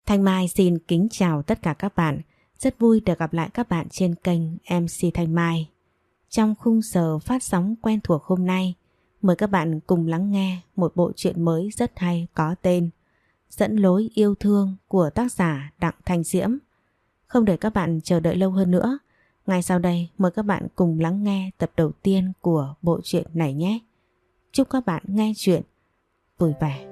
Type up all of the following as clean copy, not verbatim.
Thanh Mai xin kính chào tất cả các bạn. Rất vui được gặp lại các bạn trên kênh MC Thanh Mai. Trong khung giờ phát sóng quen thuộc hôm nay, mời các bạn cùng lắng nghe một bộ truyện mới rất hay có tên Dẫn lối yêu thương của tác giả Đặng Thanh Diễm. Không để các bạn chờ đợi lâu hơn nữa, ngay sau đây mời các bạn cùng lắng nghe tập đầu tiên của bộ truyện này nhé. Chúc các bạn nghe truyện vui vẻ.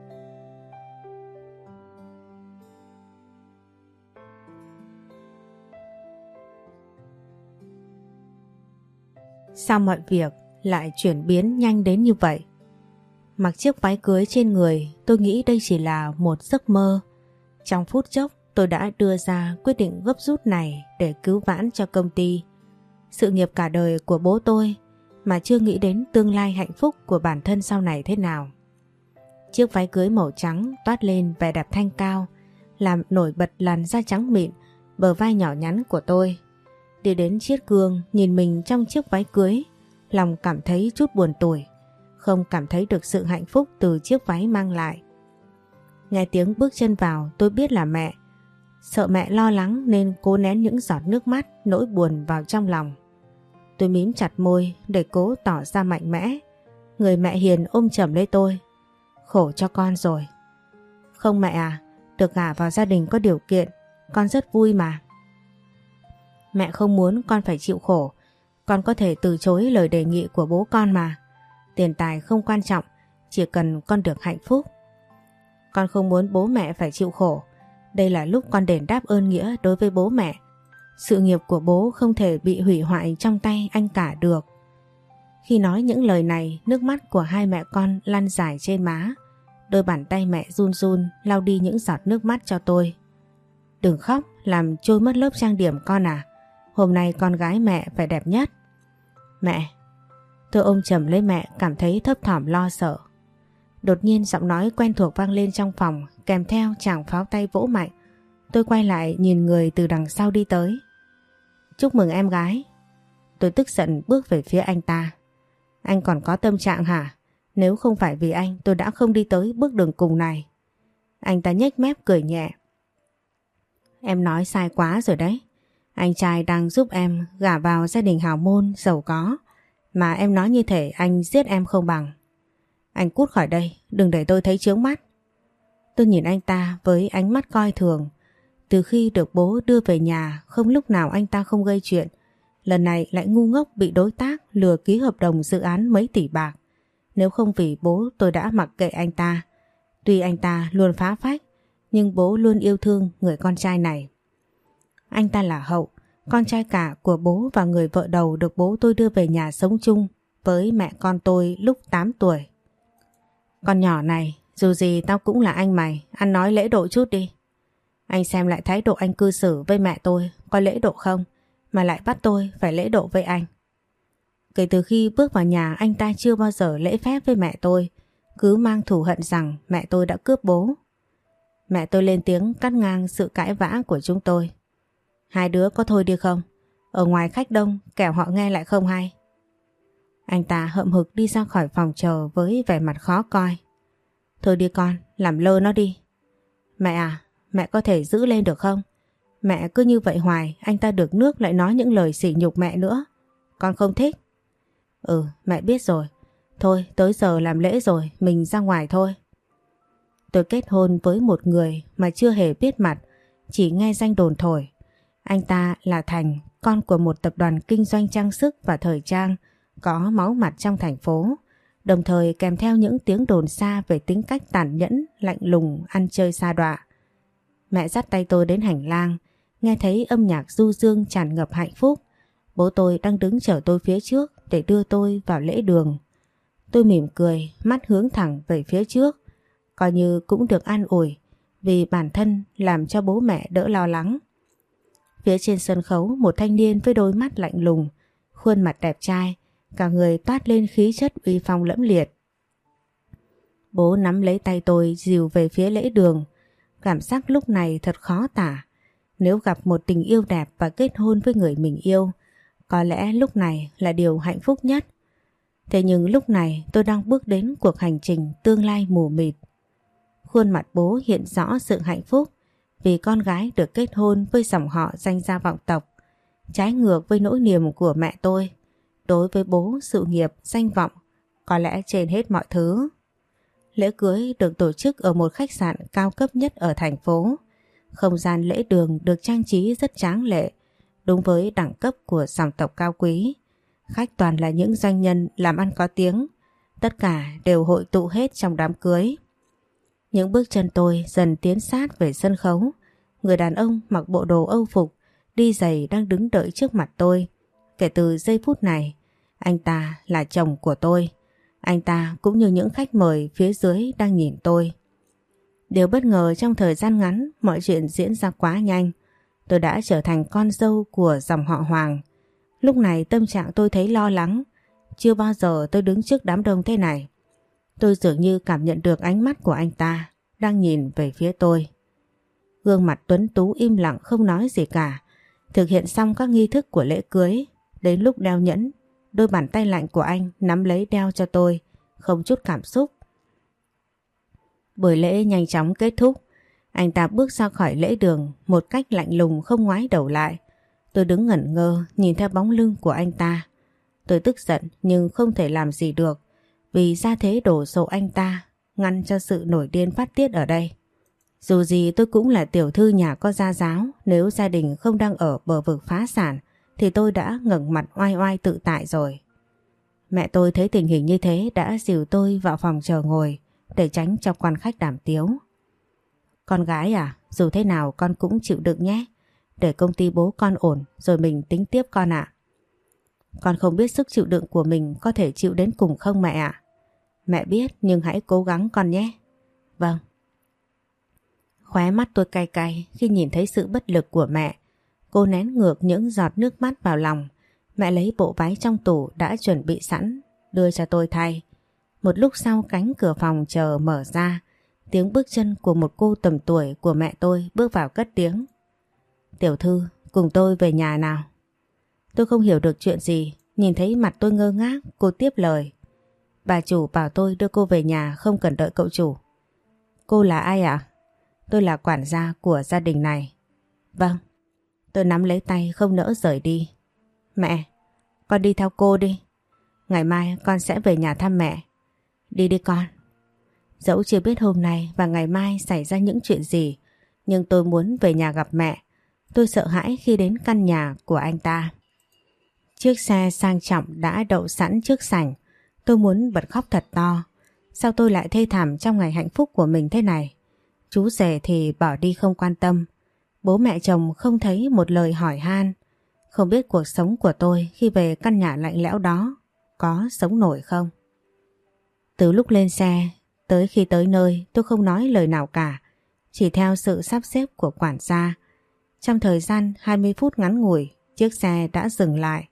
Sao mọi việc lại chuyển biến nhanh đến như vậy? Mặc chiếc váy cưới trên người, tôi nghĩ đây chỉ là một giấc mơ. Trong phút chốc tôi đã đưa ra quyết định gấp rút này để cứu vãn cho công ty. Sự nghiệp cả đời của bố tôi mà chưa nghĩ đến tương lai hạnh phúc của bản thân sau này thế nào. Chiếc váy cưới màu trắng toát lên vẻ đẹp thanh cao, làm nổi bật làn da trắng mịn, bờ vai nhỏ nhắn của tôi. Đi đến chiếc gương nhìn mình trong chiếc váy cưới, lòng cảm thấy chút buồn tủi, không cảm thấy được sự hạnh phúc từ chiếc váy mang lại. Nghe tiếng bước chân vào tôi biết là mẹ. Sợ mẹ lo lắng nên cố nén những giọt nước mắt nỗi buồn vào trong lòng. Tôi mím chặt môi để cố tỏ ra mạnh mẽ. Người mẹ hiền ôm chầm lấy tôi. Khổ cho con rồi. Không mẹ à, được gả vào gia đình có điều kiện, con rất vui mà. Mẹ không muốn con phải chịu khổ, con có thể từ chối lời đề nghị của bố con mà. Tiền tài không quan trọng, chỉ cần con được hạnh phúc. Con không muốn bố mẹ phải chịu khổ, đây là lúc con đền đáp ơn nghĩa đối với bố mẹ. Sự nghiệp của bố không thể bị hủy hoại trong tay anh cả được. Khi nói những lời này, nước mắt của hai mẹ con lăn dài trên má. Đôi bàn tay mẹ run run lau đi những giọt nước mắt cho tôi. Đừng khóc, làm trôi mất lớp trang điểm con à. Hôm nay con gái mẹ phải đẹp nhất. Mẹ. Tôi ôm chầm lấy mẹ, cảm thấy thấp thỏm lo sợ. Đột nhiên giọng nói quen thuộc vang lên trong phòng, kèm theo tràng pháo tay vỗ mạnh. Tôi quay lại nhìn người từ đằng sau đi tới. Chúc mừng em gái. Tôi tức giận bước về phía anh ta. Anh còn có tâm trạng hả? Nếu không phải vì anh tôi đã không đi tới bước đường cùng này. Anh ta nhếch mép cười nhẹ. Em nói sai quá rồi đấy. Anh trai đang giúp em gả vào gia đình hào môn giàu có, mà em nói như thể anh giết em không bằng. Anh cút khỏi đây, đừng để tôi thấy chướng mắt. Tôi nhìn anh ta với ánh mắt coi thường. Từ khi được bố đưa về nhà, không lúc nào anh ta không gây chuyện. Lần này lại ngu ngốc bị đối tác lừa ký hợp đồng dự án mấy tỷ bạc. Nếu không vì bố tôi đã mặc kệ anh ta. Tuy anh ta luôn phá phách, nhưng bố luôn yêu thương người con trai này. Anh ta là Hậu, con trai cả của bố và người vợ đầu được bố tôi đưa về nhà sống chung với mẹ con tôi lúc 8 tuổi. Con nhỏ này, dù gì tao cũng là anh mày, ăn nói lễ độ chút đi. Anh xem lại thái độ anh cư xử với mẹ tôi, có lễ độ không, mà lại bắt tôi phải lễ độ với anh. Kể từ khi bước vào nhà, anh ta chưa bao giờ lễ phép với mẹ tôi, cứ mang thù hận rằng mẹ tôi đã cướp bố. Mẹ tôi lên tiếng cắt ngang sự cãi vã của chúng tôi. Hai đứa có thôi đi không? Ở ngoài khách đông, kẻo họ nghe lại không hay. Anh ta hậm hực đi ra khỏi phòng chờ với vẻ mặt khó coi. Thôi đi con, làm lơ nó đi. Mẹ à, mẹ có thể giữ lên được không? Mẹ cứ như vậy hoài, anh ta được nước lại nói những lời sỉ nhục mẹ nữa. Con không thích. Ừ, mẹ biết rồi. Thôi, tới giờ làm lễ rồi, mình ra ngoài thôi. Tôi kết hôn với một người mà chưa hề biết mặt, chỉ nghe danh đồn thổi. Anh ta là Thành, con của một tập đoàn kinh doanh trang sức và thời trang có máu mặt trong thành phố, đồng thời kèm theo những tiếng đồn xa về tính cách tàn nhẫn, lạnh lùng, ăn chơi sa đọa. Mẹ dắt tay tôi đến hành lang, nghe thấy âm nhạc du dương tràn ngập hạnh phúc. Bố tôi đang đứng chờ tôi phía trước để đưa tôi vào lễ đường. Tôi mỉm cười, mắt hướng thẳng về phía trước, coi như cũng được an ủi vì bản thân làm cho bố mẹ đỡ lo lắng. Phía trên sân khấu, một thanh niên với đôi mắt lạnh lùng, khuôn mặt đẹp trai, cả người toát lên khí chất uy phong lẫm liệt. Bố nắm lấy tay tôi dìu về phía lễ đường. Cảm giác lúc này thật khó tả. Nếu gặp một tình yêu đẹp và kết hôn với người mình yêu, có lẽ lúc này là điều hạnh phúc nhất. Thế nhưng lúc này tôi đang bước đến cuộc hành trình tương lai mù mịt. Khuôn mặt bố hiện rõ sự hạnh phúc, vì con gái được kết hôn với dòng họ danh gia vọng tộc, trái ngược với nỗi niềm của mẹ tôi. Đối với bố, sự nghiệp, danh vọng có lẽ trên hết mọi thứ. Lễ cưới được tổ chức ở một khách sạn cao cấp nhất ở thành phố. Không gian lễ đường được trang trí rất tráng lệ, đúng với đẳng cấp của dòng tộc cao quý. Khách toàn là những doanh nhân làm ăn có tiếng, tất cả đều hội tụ hết trong đám cưới. Những bước chân tôi dần tiến sát về sân khấu. Người đàn ông mặc bộ đồ Âu phục, đi giày đang đứng đợi trước mặt tôi. Kể từ giây phút này, anh ta là chồng của tôi. Anh ta cũng như những khách mời phía dưới đang nhìn tôi. Điều bất ngờ trong thời gian ngắn, mọi chuyện diễn ra quá nhanh. Tôi đã trở thành con dâu của dòng họ Hoàng. Lúc này tâm trạng tôi thấy lo lắng. Chưa bao giờ tôi đứng trước đám đông thế này. Tôi dường như cảm nhận được ánh mắt của anh ta đang nhìn về phía tôi. Gương mặt tuấn tú im lặng không nói gì cả. Thực hiện xong các nghi thức của lễ cưới, đến lúc đeo nhẫn, đôi bàn tay lạnh của anh nắm lấy đeo cho tôi, không chút cảm xúc. Buổi lễ nhanh chóng kết thúc. Anh ta bước ra khỏi lễ đường một cách lạnh lùng không ngoái đầu lại. Tôi đứng ngẩn ngơ nhìn theo bóng lưng của anh ta. Tôi tức giận nhưng không thể làm gì được, vì gia thế đổ sộ anh ta ngăn cho sự nổi điên phát tiết ở đây. Dù gì tôi cũng là tiểu thư nhà có gia giáo, nếu gia đình không đang ở bờ vực phá sản thì tôi đã ngẩng mặt oai oai tự tại rồi. Mẹ tôi thấy tình hình như thế đã dìu tôi vào phòng chờ ngồi để tránh cho quan khách đàm tiếu. Con gái à, dù thế nào con cũng chịu đựng nhé, để công ty bố con ổn rồi mình tính tiếp con ạ. Con không biết sức chịu đựng của mình có thể chịu đến cùng không mẹ ạ? Mẹ biết nhưng hãy cố gắng con nhé. Vâng. Khóe mắt tôi cay cay khi nhìn thấy sự bất lực của mẹ. Cô nén ngược những giọt nước mắt vào lòng. Mẹ lấy bộ váy trong tủ đã chuẩn bị sẵn, đưa cho tôi thay. Một lúc sau cánh cửa phòng chờ mở ra, tiếng bước chân của một cô tầm tuổi của mẹ tôi bước vào cất tiếng. Tiểu thư, cùng tôi về nhà nào. Tôi không hiểu được chuyện gì, nhìn thấy mặt tôi ngơ ngác, cô tiếp lời. Bà chủ bảo tôi đưa cô về nhà không cần đợi cậu chủ. Cô là ai ạ? Tôi là quản gia của gia đình này. Vâng. Tôi nắm lấy tay không nỡ rời đi. Mẹ, con đi theo cô đi. Ngày mai con sẽ về nhà thăm mẹ. Đi đi con. Dẫu chưa biết hôm nay và ngày mai xảy ra những chuyện gì, nhưng tôi muốn về nhà gặp mẹ. Tôi sợ hãi khi đến căn nhà của anh ta. Chiếc xe sang trọng đã đậu sẵn trước sảnh. Tôi muốn bật khóc thật to. Sao tôi lại thê thảm trong ngày hạnh phúc của mình thế này? Chú rể thì bỏ đi không quan tâm. Bố mẹ chồng không thấy một lời hỏi han. Không biết cuộc sống của tôi khi về căn nhà lạnh lẽo đó có sống nổi không? Từ lúc lên xe tới khi tới nơi tôi không nói lời nào cả, chỉ theo sự sắp xếp của quản gia. Trong thời gian 20 phút ngắn ngủi, chiếc xe đã dừng lại.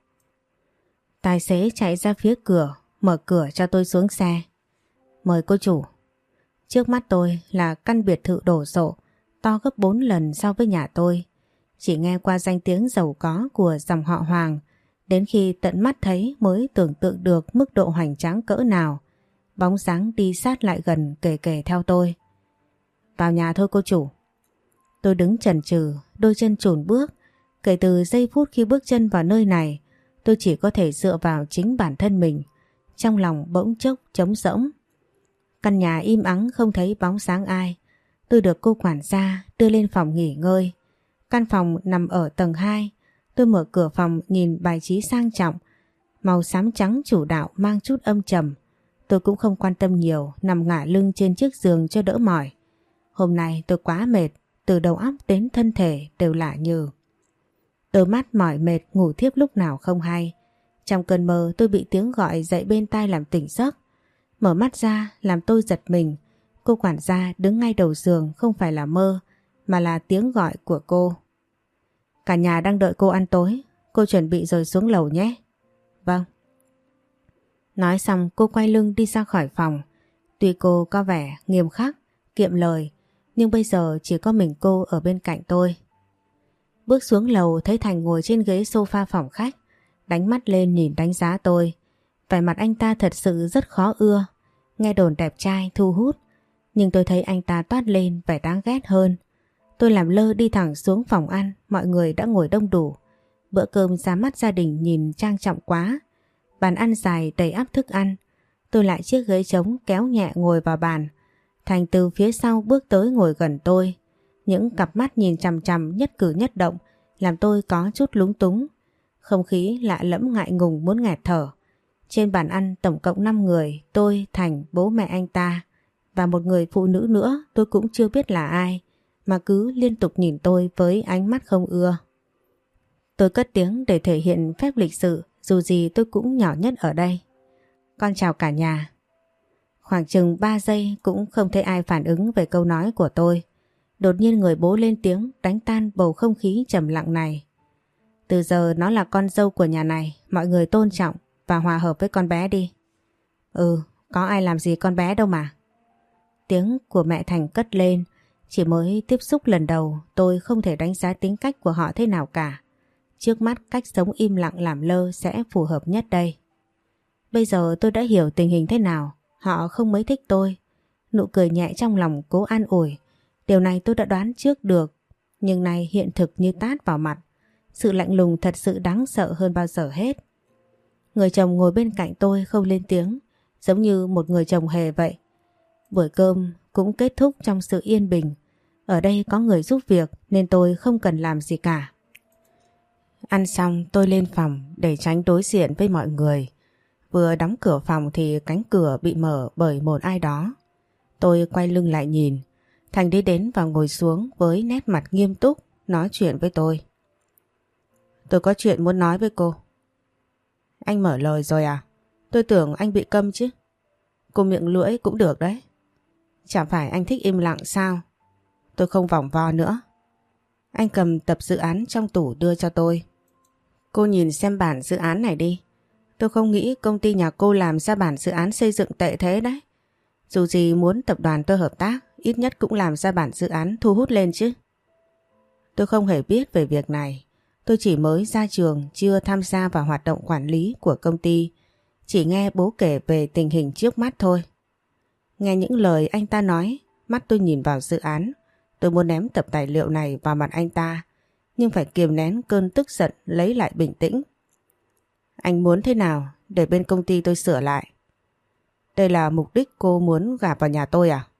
Tài xế chạy ra phía cửa, mở cửa cho tôi xuống xe. Mời cô chủ. Trước mắt tôi là căn biệt thự đổ sộ, to gấp 4 lần so với nhà tôi. Chỉ nghe qua danh tiếng giàu có của dòng họ Hoàng, đến khi tận mắt thấy mới tưởng tượng được mức độ hoành tráng cỡ nào. Bóng dáng đi sát lại gần kề kề theo tôi. Vào nhà thôi cô chủ. Tôi đứng chần chừ, đôi chân chùn bước. Kể từ giây phút khi bước chân vào nơi này, tôi chỉ có thể dựa vào chính bản thân mình. Trong lòng bỗng chốc trống rỗng. Căn nhà im ắng không thấy bóng sáng ai. Tôi được cô quản gia đưa lên phòng nghỉ ngơi. Căn phòng nằm ở tầng 2. Tôi mở cửa phòng nhìn bài trí sang trọng. Màu xám trắng chủ đạo mang chút âm trầm. Tôi cũng không quan tâm nhiều, nằm ngả lưng trên chiếc giường cho đỡ mỏi. Hôm nay tôi quá mệt, từ đầu óc đến thân thể đều lạ nhừ. Đôi mắt mỏi mệt ngủ thiếp lúc nào không hay. Trong cơn mơ tôi bị tiếng gọi dậy bên tai làm tỉnh giấc. Mở mắt ra làm tôi giật mình. Cô quản gia đứng ngay đầu giường không phải là mơ, mà là tiếng gọi của cô. Cả nhà đang đợi cô ăn tối, cô chuẩn bị rồi xuống lầu nhé. Vâng. Nói xong cô quay lưng đi ra khỏi phòng. Tuy cô có vẻ nghiêm khắc, kiệm lời, nhưng bây giờ chỉ có mình cô ở bên cạnh tôi. Bước xuống lầu thấy Thành ngồi trên ghế sofa phòng khách, đánh mắt lên nhìn đánh giá tôi. Vẻ mặt anh ta thật sự rất khó ưa. Nghe đồn đẹp trai thu hút, nhưng tôi thấy anh ta toát lên vẻ đáng ghét hơn. Tôi làm lơ đi thẳng xuống phòng ăn, mọi người đã ngồi đông đủ. Bữa cơm ra mắt gia đình nhìn trang trọng quá. Bàn ăn dài đầy ắp thức ăn. Tôi lại chiếc ghế trống kéo nhẹ ngồi vào bàn. Thành từ phía sau bước tới ngồi gần tôi. Những cặp mắt nhìn chằm chằm nhất cử nhất động làm tôi có chút lúng túng. Không khí lạ lẫm ngại ngùng muốn nghẹt thở. Trên bàn ăn tổng cộng 5 người, tôi, Thành, bố mẹ anh ta và một người phụ nữ nữa tôi cũng chưa biết là ai mà cứ liên tục nhìn tôi với ánh mắt không ưa. Tôi cất tiếng để thể hiện phép lịch sự, dù gì tôi cũng nhỏ nhất ở đây. Con chào cả nhà. Khoảng chừng 3 giây cũng không thấy ai phản ứng về câu nói của tôi. Đột nhiên người bố lên tiếng đánh tan bầu không khí trầm lặng này. Từ giờ nó là con dâu của nhà này, mọi người tôn trọng và hòa hợp với con bé đi. Ừ, có ai làm gì con bé đâu mà. Tiếng của mẹ Thành cất lên. Chỉ mới tiếp xúc lần đầu tôi không thể đánh giá tính cách của họ thế nào cả. Trước mắt cách sống im lặng làm lơ sẽ phù hợp nhất đây. Bây giờ tôi đã hiểu tình hình thế nào. Họ không mấy thích tôi. Nụ cười nhẹ trong lòng cố an ủi. Điều này tôi đã đoán trước được. Nhưng nay hiện thực như tát vào mặt. Sự lạnh lùng thật sự đáng sợ hơn bao giờ hết. Người chồng ngồi bên cạnh tôi không lên tiếng. Giống như một người chồng hề vậy. Buổi cơm cũng kết thúc trong sự yên bình. Ở đây có người giúp việc nên tôi không cần làm gì cả. Ăn xong tôi lên phòng để tránh đối diện với mọi người. Vừa đóng cửa phòng thì cánh cửa bị mở bởi một ai đó. Tôi quay lưng lại nhìn. Thành đi đến và ngồi xuống với nét mặt nghiêm túc nói chuyện với tôi. Tôi có chuyện muốn nói với cô. Anh mở lời rồi à? Tôi tưởng anh bị câm chứ. Cô miệng lưỡi cũng được đấy. Chẳng phải anh thích im lặng sao? Tôi không vòng vo nữa. Anh cầm tập dự án trong tủ đưa cho tôi. Cô nhìn xem bản dự án này đi. Tôi không nghĩ công ty nhà cô làm ra bản dự án xây dựng tệ thế đấy. Dù gì muốn tập đoàn tôi hợp tác, ít nhất cũng làm ra bản dự án thu hút lên chứ. Tôi không hề biết về việc này. Tôi chỉ mới ra trường, chưa tham gia vào hoạt động quản lý của công ty. Chỉ nghe bố kể về tình hình trước mắt thôi. Nghe những lời anh ta nói, mắt tôi nhìn vào dự án. Tôi muốn ném tập tài liệu này vào mặt anh ta, nhưng phải kiềm nén cơn tức giận lấy lại bình tĩnh. Anh muốn thế nào để bên công ty tôi sửa lại? Đây là mục đích cô muốn gả vào nhà tôi à?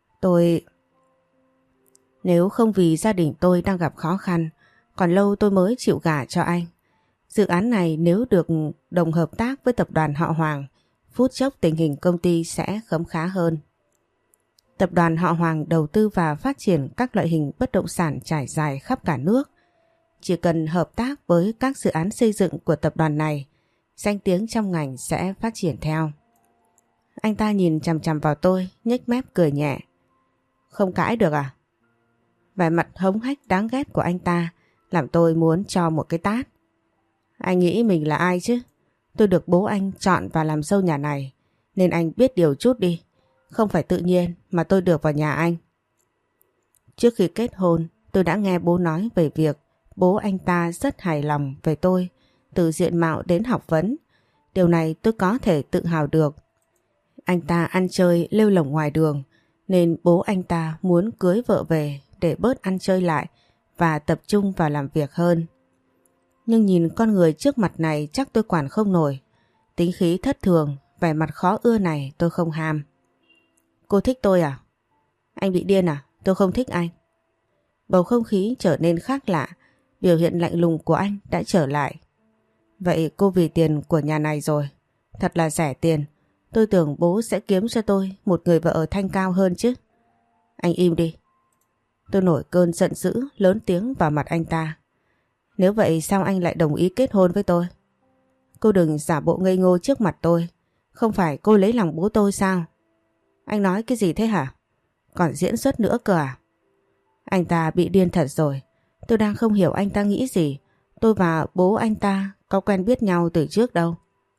Nếu không vì gia đình tôi đang gặp khó khăn, còn lâu tôi mới chịu gả cho anh. Dự án này nếu được đồng hợp tác với tập đoàn họ Hoàng, phút chốc tình hình công ty sẽ khấm khá hơn. Tập đoàn họ Hoàng đầu tư và phát triển các loại hình bất động sản trải dài khắp cả nước. Chỉ cần hợp tác với các dự án xây dựng của tập đoàn này, danh tiếng trong ngành sẽ phát triển theo. Anh ta nhìn chằm chằm vào tôi, nhếch mép cười nhẹ. Không cãi được à? Vẻ mặt hống hách đáng ghét của anh ta làm tôi muốn cho một cái tát. Anh nghĩ mình là ai chứ? Tôi được bố anh chọn và làm dâu nhà này, nên anh biết điều chút đi. Không phải tự nhiên mà tôi được vào nhà anh. Trước khi kết hôn, tôi đã nghe bố nói về việc bố anh ta rất hài lòng về tôi, từ diện mạo đến học vấn. Điều này tôi có thể tự hào được. Anh ta ăn chơi lêu lổng ngoài đường, nên bố anh ta muốn cưới vợ về để bớt ăn chơi lại và tập trung vào làm việc hơn. Nhưng nhìn con người trước mặt này chắc tôi quản không nổi. Tính khí thất thường, vẻ mặt khó ưa này tôi không ham. Cô thích tôi à? Anh bị điên à? Tôi không thích anh. Bầu không khí trở nên khác lạ, biểu hiện lạnh lùng của anh đã trở lại. Vậy cô vì tiền của nhà này rồi. Thật là rẻ tiền. Tôi tưởng bố sẽ kiếm cho tôi một người vợ thanh cao hơn chứ. Anh im đi. Tôi nổi cơn giận dữ, lớn tiếng vào mặt anh ta. Nếu vậy sao anh lại đồng ý kết hôn với tôi? Cô đừng giả bộ ngây ngô trước mặt tôi. Không phải cô lấy lòng bố tôi sao? Anh nói cái gì thế hả? Còn diễn xuất nữa cơ à? Anh ta bị điên thật rồi. Tôi đang không hiểu anh ta nghĩ gì. Tôi và bố anh ta có quen biết nhau từ trước đâu.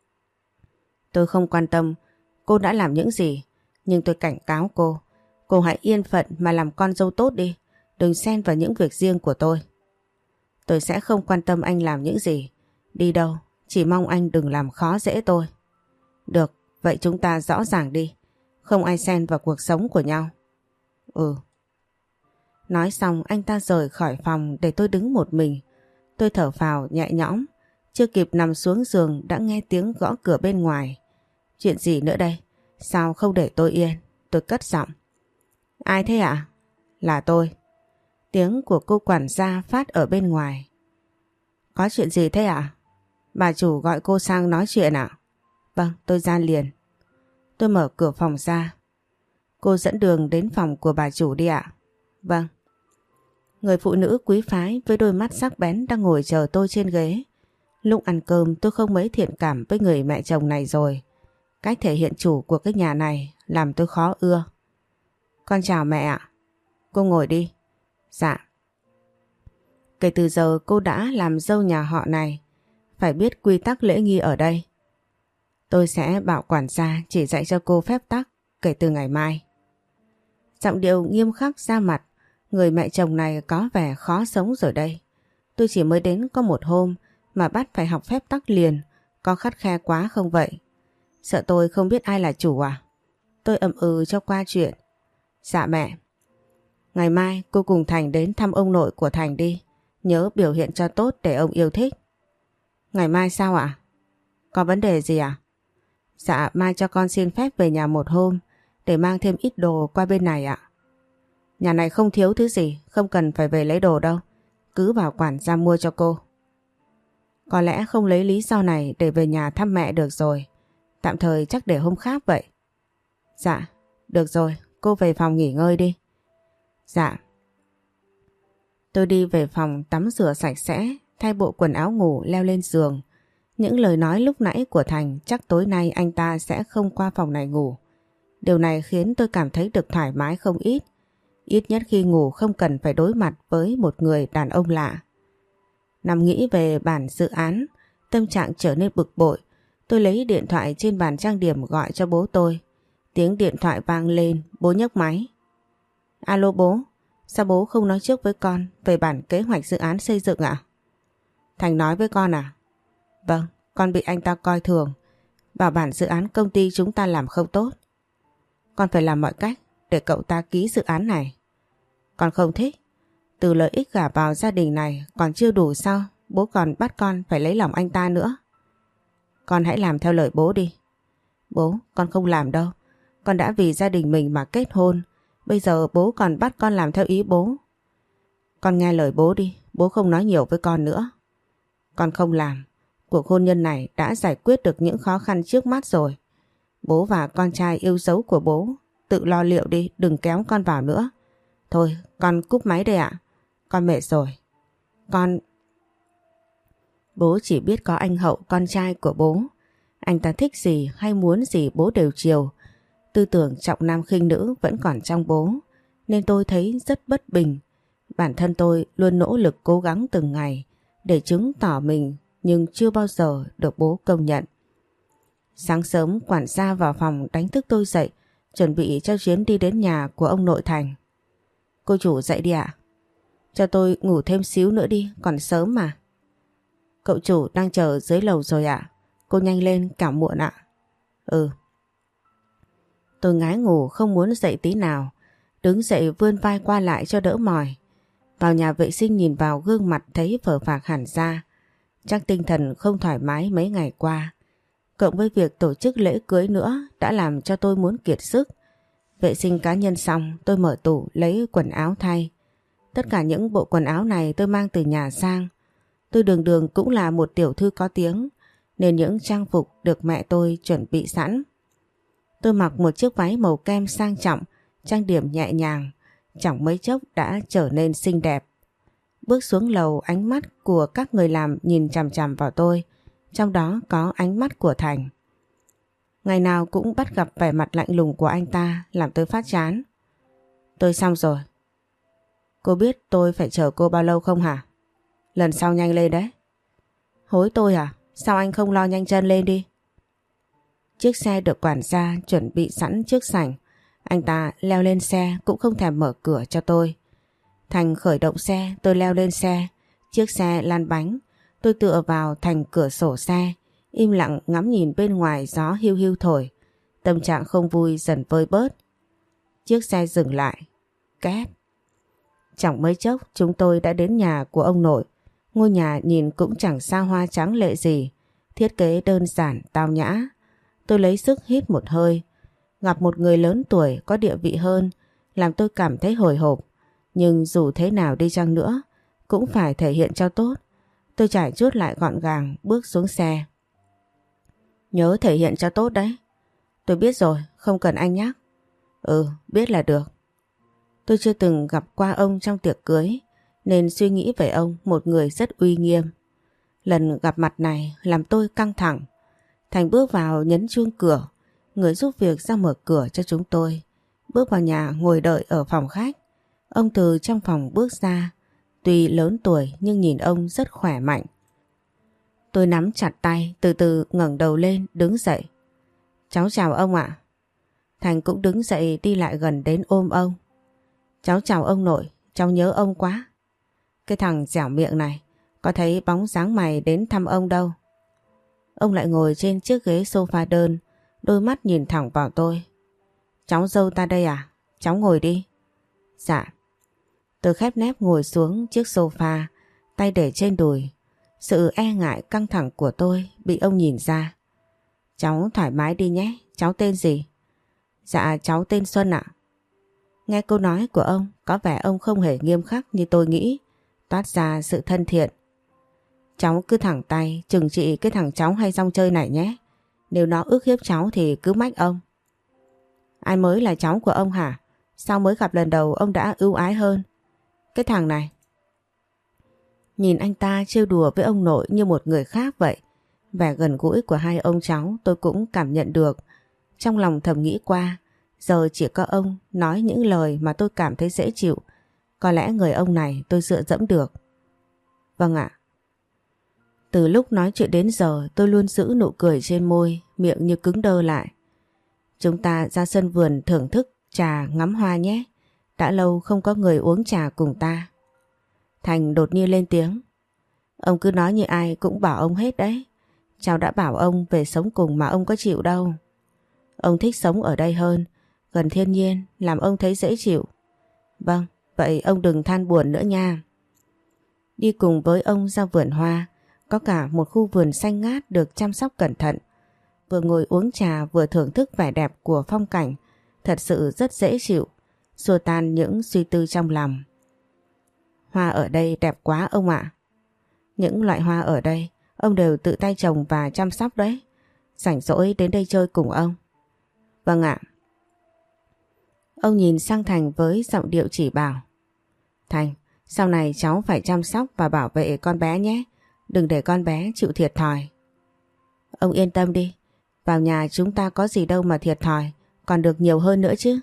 Tôi không quan tâm cô đã làm những gì, nhưng tôi cảnh cáo cô. Cô hãy yên phận mà làm con dâu tốt đi. Đừng xen vào những việc riêng của tôi. Tôi sẽ không quan tâm anh làm những gì, đi đâu, chỉ mong anh đừng làm khó dễ tôi. Được, vậy chúng ta rõ ràng đi. Không ai xen vào cuộc sống của nhau. Ừ. Nói xong anh ta rời khỏi phòng để tôi đứng một mình. Tôi thở phào nhẹ nhõm, chưa kịp nằm xuống giường đã nghe tiếng gõ cửa bên ngoài. Chuyện gì nữa đây? Sao không để tôi yên? Tôi cất giọng. Ai thế ạ? Là tôi. Tiếng của cô quản gia phát ở bên ngoài. Có chuyện gì thế ạ? Bà chủ gọi cô sang nói chuyện ạ? Vâng, tôi ra liền. Tôi mở cửa phòng ra. Cô dẫn đường đến phòng của bà chủ đi ạ. Vâng. Người phụ nữ quý phái với đôi mắt sắc bén đang ngồi chờ tôi trên ghế. Lúc ăn cơm tôi không mấy thiện cảm với người mẹ chồng này rồi. Cách thể hiện chủ của cái nhà này làm tôi khó ưa. Con chào mẹ ạ. Cô ngồi đi. Dạ. Kể từ giờ cô đã làm dâu nhà họ này, phải biết quy tắc lễ nghi ở đây. Tôi sẽ bảo quản gia chỉ dạy cho cô phép tắc kể từ ngày mai. Giọng điệu nghiêm khắc ra mặt, người mẹ chồng này có vẻ khó sống rồi đây. Tôi chỉ mới đến có một hôm mà bắt phải học phép tắc liền, có khắt khe quá không vậy? Sợ tôi không biết ai là chủ à? Tôi ậm ừ cho qua chuyện. Dạ mẹ. Ngày mai cô cùng Thành đến thăm ông nội của Thành đi. Nhớ biểu hiện cho tốt để ông yêu thích. Ngày mai sao ạ? Có vấn đề gì à? Dạ mai cho con xin phép về nhà một hôm để mang thêm ít đồ qua bên này ạ. Nhà này không thiếu thứ gì, không cần phải về lấy đồ đâu. Cứ bảo quản gia mua cho cô. Có lẽ không lấy lý do này để về nhà thăm mẹ được rồi. Tạm thời chắc để hôm khác vậy. Dạ, được rồi, cô về phòng nghỉ ngơi đi. Dạ. Tôi đi về phòng tắm rửa sạch sẽ, thay bộ quần áo ngủ leo lên giường. Những lời nói lúc nãy của Thành chắc tối nay anh ta sẽ không qua phòng này ngủ. Điều này khiến tôi cảm thấy được thoải mái không ít. Ít nhất khi ngủ không cần phải đối mặt với một người đàn ông lạ. Nằm nghĩ về bản dự án, tâm trạng trở nên bực bội. Tôi lấy điện thoại trên bàn trang điểm gọi cho bố tôi. Tiếng điện thoại vang lên, bố nhấc máy. Alo bố, sao bố không nói trước với con về bản kế hoạch dự án xây dựng ạ? Thành nói với con à? Vâng, con bị anh ta coi thường, bảo bản dự án công ty chúng ta làm không tốt. Con phải làm mọi cách để cậu ta ký dự án này. Con không thích. Từ lợi ích gả vào gia đình này còn chưa đủ sao bố còn bắt con phải lấy lòng anh ta nữa. Con hãy làm theo lời bố đi. Bố, con không làm đâu. Con đã vì gia đình mình mà kết hôn. Bây giờ bố còn bắt con làm theo ý bố. Con nghe lời bố đi. Bố không nói nhiều với con nữa. Con không làm. Cuộc hôn nhân này đã giải quyết được những khó khăn trước mắt rồi. Bố và con trai yêu dấu của bố tự lo liệu đi, đừng kéo con vào nữa. Thôi, con cúp máy đây ạ. Con mệt rồi. Bố chỉ biết có anh Hậu, con trai của bố. Anh ta thích gì hay muốn gì bố đều chiều. Tư tưởng trọng nam khinh nữ vẫn còn trong bố, nên tôi thấy rất bất bình. Bản thân tôi luôn nỗ lực cố gắng từng ngày để chứng tỏ mình, nhưng chưa bao giờ được bố công nhận. Sáng sớm quản gia vào phòng đánh thức tôi dậy, chuẩn bị cho chuyến đi đến nhà của ông nội Thành. Cô chủ dậy đi ạ. Cho tôi ngủ thêm xíu nữa đi, còn sớm mà. Cậu chủ đang chờ dưới lầu rồi ạ. Cô nhanh lên, cả muộn ạ. Ừ. Tôi ngái ngủ không muốn dậy tí nào. Đứng dậy vươn vai qua lại cho đỡ mỏi. Vào nhà vệ sinh nhìn vào gương mặt thấy phờ phạc hẳn ra. Chắc tinh thần không thoải mái mấy ngày qua. Cộng với việc tổ chức lễ cưới nữa đã làm cho tôi muốn kiệt sức. Vệ sinh cá nhân xong tôi mở tủ lấy quần áo thay. Tất cả những bộ quần áo này tôi mang từ nhà sang. Tôi đường đường cũng là một tiểu thư có tiếng, nên những trang phục được mẹ tôi chuẩn bị sẵn. Tôi mặc một chiếc váy màu kem sang trọng, trang điểm nhẹ nhàng, chẳng mấy chốc đã trở nên xinh đẹp. Bước xuống lầu, ánh mắt của các người làm nhìn chằm chằm vào tôi, trong đó có ánh mắt của Thành. Ngày nào cũng bắt gặp vẻ mặt lạnh lùng của anh ta làm tôi phát chán. Tôi xong rồi. Cô biết tôi phải chờ cô bao lâu không hả? Lần sau nhanh lên đấy. Hối tôi à? Sao anh không lo nhanh chân lên đi? Chiếc xe được quản gia chuẩn bị sẵn trước sảnh. Anh ta leo lên xe cũng không thèm mở cửa cho tôi. Thành khởi động xe, tôi leo lên xe. Chiếc xe lăn bánh. Tôi tựa vào thành cửa sổ xe, im lặng ngắm nhìn bên ngoài gió hiu hiu thổi. Tâm trạng không vui dần vơi bớt. Chiếc xe dừng lại. Két. Chẳng mấy chốc chúng tôi đã đến nhà của ông nội. Ngôi nhà nhìn cũng chẳng xa hoa tráng lệ gì, thiết kế đơn giản tao nhã. Tôi lấy sức hít một hơi. Gặp một người lớn tuổi có địa vị hơn làm tôi cảm thấy hồi hộp. Nhưng dù thế nào đi chăng nữa cũng phải thể hiện cho tốt. Tôi trải chuốt lại gọn gàng bước xuống xe. Nhớ thể hiện cho tốt đấy. Tôi biết rồi, không cần anh nhắc. Ừ, biết là được. Tôi chưa từng gặp qua ông trong tiệc cưới nên suy nghĩ về ông một người rất uy nghiêm. Lần gặp mặt này làm tôi căng thẳng. Thành bước vào nhấn chuông cửa. Người giúp việc ra mở cửa cho chúng tôi. Bước vào nhà ngồi đợi ở phòng khách. Ông từ trong phòng bước ra. Tuy lớn tuổi nhưng nhìn ông rất khỏe mạnh. Tôi nắm chặt tay, từ từ ngẩng đầu lên, đứng dậy. Cháu chào ông ạ. Thành cũng đứng dậy đi lại gần đến ôm ông. Cháu chào ông nội, cháu nhớ ông quá. Cái thằng dẻo miệng này, có thấy bóng dáng mày đến thăm ông đâu. Ông lại ngồi trên chiếc ghế sofa đơn, đôi mắt nhìn thẳng vào tôi. Cháu dâu ta đây à? Cháu ngồi đi. Dạ. Tôi khép nép ngồi xuống chiếc sofa, tay để trên đùi. Sự e ngại căng thẳng của tôi bị ông nhìn ra. Cháu thoải mái đi nhé, cháu tên gì? Dạ cháu tên Xuân ạ. Nghe câu nói của ông, có vẻ ông không hề nghiêm khắc như tôi nghĩ, toát ra sự thân thiện. Cháu cứ thẳng tay trừng trị cái thằng cháu hay rong chơi này nhé. Nếu nó ức hiếp cháu thì cứ mách ông. Ai mới là cháu của ông hả? Sao mới gặp lần đầu ông đã ưu ái hơn? Cái thằng này. Nhìn anh ta trêu đùa với ông nội như một người khác vậy. Vẻ gần gũi của hai ông cháu tôi cũng cảm nhận được. Trong lòng thầm nghĩ qua, giờ chỉ có ông nói những lời mà tôi cảm thấy dễ chịu. Có lẽ người ông này tôi dựa dẫm được. Vâng ạ. Từ lúc nói chuyện đến giờ tôi luôn giữ nụ cười trên môi, miệng như cứng đơ lại. Chúng ta ra sân vườn thưởng thức trà ngắm hoa nhé. Đã lâu không có người uống trà cùng ta. Thành đột nhiên lên tiếng. Ông cứ nói như ai cũng bảo ông hết đấy. Cháu đã bảo ông về sống cùng mà ông có chịu đâu. Ông thích sống ở đây hơn, gần thiên nhiên, làm ông thấy dễ chịu. Vâng, vậy ông đừng than buồn nữa nha. Đi cùng với ông ra vườn hoa, có cả một khu vườn xanh ngát được chăm sóc cẩn thận. Vừa ngồi uống trà vừa thưởng thức vẻ đẹp của phong cảnh, thật sự rất dễ chịu, xua tan những suy tư trong lòng. Hoa ở đây đẹp quá ông ạ. Những loại hoa ở đây ông đều tự tay trồng và chăm sóc đấy. Rảnh rỗi đến đây chơi cùng ông. Vâng ạ. Ông nhìn sang Thành với giọng điệu chỉ bảo. Thành, sau này cháu phải chăm sóc và bảo vệ con bé nhé. Đừng để con bé chịu thiệt thòi. Ông yên tâm đi. Vào nhà chúng ta có gì đâu mà thiệt thòi, còn được nhiều hơn nữa chứ.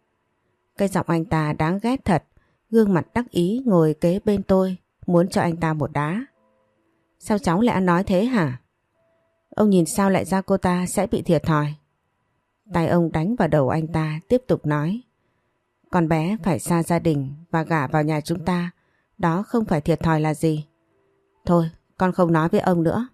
Cái giọng anh ta đáng ghét thật. Gương mặt đắc ý ngồi kế bên tôi, muốn cho anh ta một đá. Sao cháu lại ăn nói thế hả? Ông nhìn sao lại ra cô ta sẽ bị thiệt thòi. Tay ông đánh vào đầu anh ta, tiếp tục nói. Con bé phải xa gia đình và gả vào nhà chúng ta, đó không phải thiệt thòi là gì. Thôi, con không nói với ông nữa.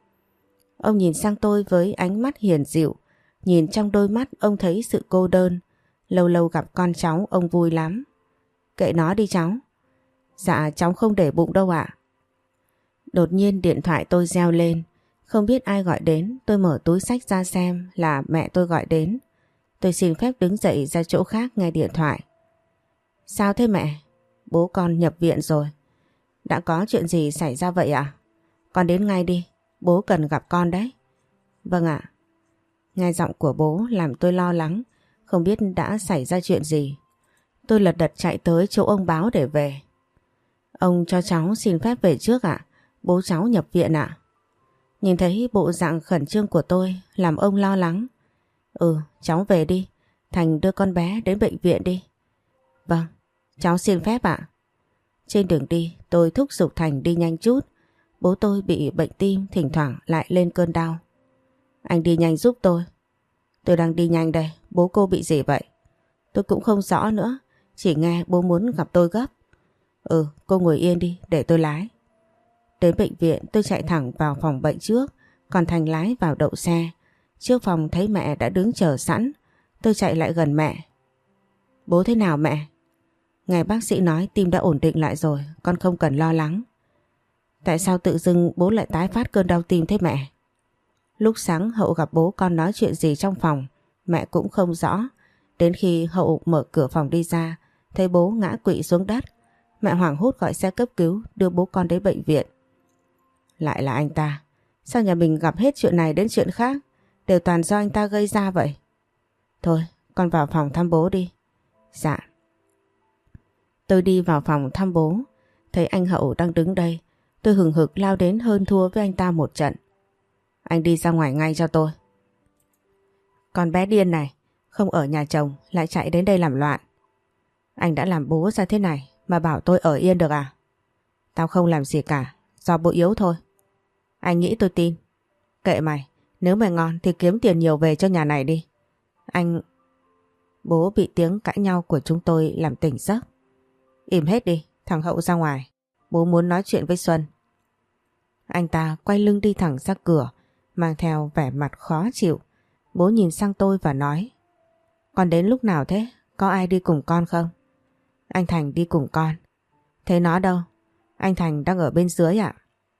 Ông nhìn sang tôi với ánh mắt hiền dịu. Nhìn trong đôi mắt ông thấy sự cô đơn. Lâu lâu gặp con cháu ông vui lắm. Kệ nó đi cháu. Dạ cháu không để bụng đâu ạ. Đột nhiên điện thoại tôi reo lên. Không biết ai gọi đến, tôi mở túi xách ra xem là mẹ tôi gọi đến. Tôi xin phép đứng dậy ra chỗ khác nghe điện thoại. Sao thế mẹ? Bố con nhập viện rồi. Đã có chuyện gì xảy ra vậy ạ? Con đến ngay đi, bố cần gặp con đấy. Vâng ạ. Nghe giọng của bố làm tôi lo lắng, không biết đã xảy ra chuyện gì. Tôi lật đật chạy tới chỗ ông báo để về. Ông cho cháu xin phép về trước ạ. Bố cháu nhập viện ạ. Nhìn thấy bộ dạng khẩn trương của tôi làm ông lo lắng. Ừ, cháu về đi. Thành đưa con bé đến bệnh viện đi. Vâng, cháu xin phép ạ. Trên đường đi tôi thúc giục Thành đi nhanh chút. Bố tôi bị bệnh tim, thỉnh thoảng lại lên cơn đau. Anh đi nhanh giúp tôi. Tôi đang đi nhanh đây, bố cô bị gì vậy? Tôi cũng không rõ nữa, chỉ nghe bố muốn gặp tôi gấp. Ừ, cô ngồi yên đi, để tôi lái. Đến bệnh viện tôi chạy thẳng vào phòng bệnh trước, còn Thành lái vào đậu xe. Trước phòng thấy mẹ đã đứng chờ sẵn, tôi chạy lại gần mẹ. Bố thế nào mẹ? Nghe bác sĩ nói tim đã ổn định lại rồi, con không cần lo lắng. Tại sao tự dưng bố lại tái phát cơn đau tim thế mẹ? Lúc sáng Hậu gặp bố con nói chuyện gì trong phòng, mẹ cũng không rõ. Đến khi Hậu mở cửa phòng đi ra, thấy bố ngã quỵ xuống đất. Mẹ hoảng hốt gọi xe cấp cứu đưa bố con đến bệnh viện. Lại là anh ta. Sao nhà mình gặp hết chuyện này đến chuyện khác đều toàn do anh ta gây ra vậy? Thôi con vào phòng thăm bố đi. Dạ. Tôi đi vào phòng thăm bố, thấy anh Hậu đang đứng đây. Tôi hừng hực lao đến hơn thua với anh ta một trận. Anh đi ra ngoài ngay cho tôi. Con bé điên này, không ở nhà chồng lại chạy đến đây làm loạn. Anh đã làm bố ra thế này mà bảo tôi ở yên được à? Tao không làm gì cả, do bố yếu thôi. Anh nghĩ tôi tin? Kệ mày, nếu mày ngon thì kiếm tiền nhiều về cho nhà này đi. Anh... Bố bị tiếng cãi nhau của chúng tôi làm tỉnh giấc. Im hết đi, thằng Hậu ra ngoài. Bố muốn nói chuyện với Xuân. Anh ta quay lưng đi thẳng ra cửa, mang theo vẻ mặt khó chịu. Bố nhìn sang tôi và nói: Con đến lúc nào thế? Có ai đi cùng con không? Anh Thành đi cùng con. Thế nó đâu? Anh Thành đang ở bên dưới ạ.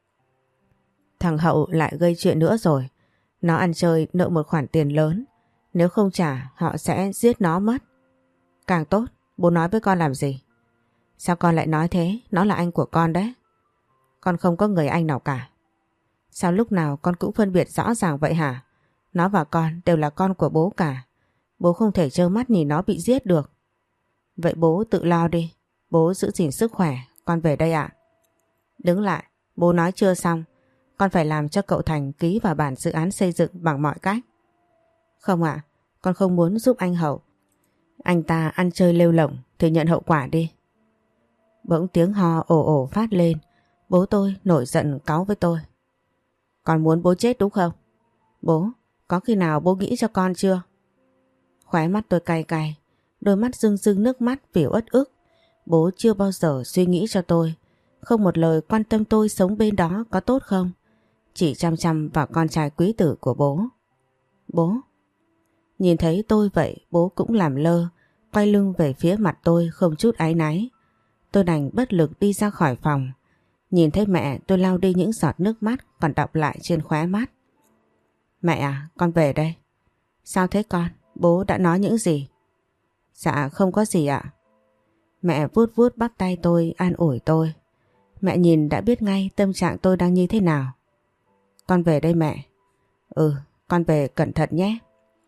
Thằng Hậu lại gây chuyện nữa rồi. Nó ăn chơi nợ một khoản tiền lớn. Nếu không trả họ sẽ giết nó mất. Càng tốt, bố nói với con làm gì? Sao con lại nói thế? Nó là anh của con đấy. Con không có người anh nào cả. Sao lúc nào con cũng phân biệt rõ ràng vậy hả? Nó và con đều là con của bố cả. Bố không thể trơ mắt nhìn nó bị giết được. Vậy bố tự lo đi. Bố giữ gìn sức khỏe. Con về đây ạ. Đứng lại. Bố nói chưa xong. Con phải làm cho cậu Thành ký vào bản dự án xây dựng bằng mọi cách. Không ạ. Con không muốn giúp anh Hậu. Anh ta ăn chơi lêu lổng thì nhận hậu quả đi. Bỗng tiếng ho ồ ồ phát lên. Bố tôi nổi giận cáu với tôi. Con muốn bố chết đúng không? Bố, có khi nào bố nghĩ cho con chưa? Khóe mắt tôi cay cay, đôi mắt rưng rưng nước mắt vì uất ức. Bố chưa bao giờ suy nghĩ cho tôi, không một lời quan tâm tôi sống bên đó có tốt không, chỉ chăm chăm vào con trai quý tử của bố. Bố. Nhìn thấy tôi vậy, bố cũng làm lơ, quay lưng về phía mặt tôi không chút áy náy. Tôi đành bất lực đi ra khỏi phòng. Nhìn thấy mẹ, tôi lau đi những giọt nước mắt còn đọng lại trên khóe mắt. Mẹ à, con về đây. Sao thế con? Bố đã nói những gì? Dạ không có gì ạ. Mẹ vuốt vuốt bắp tay tôi an ủi tôi. Mẹ nhìn đã biết ngay tâm trạng tôi đang như thế nào. Con về đây mẹ. Ừ, con về cẩn thận nhé.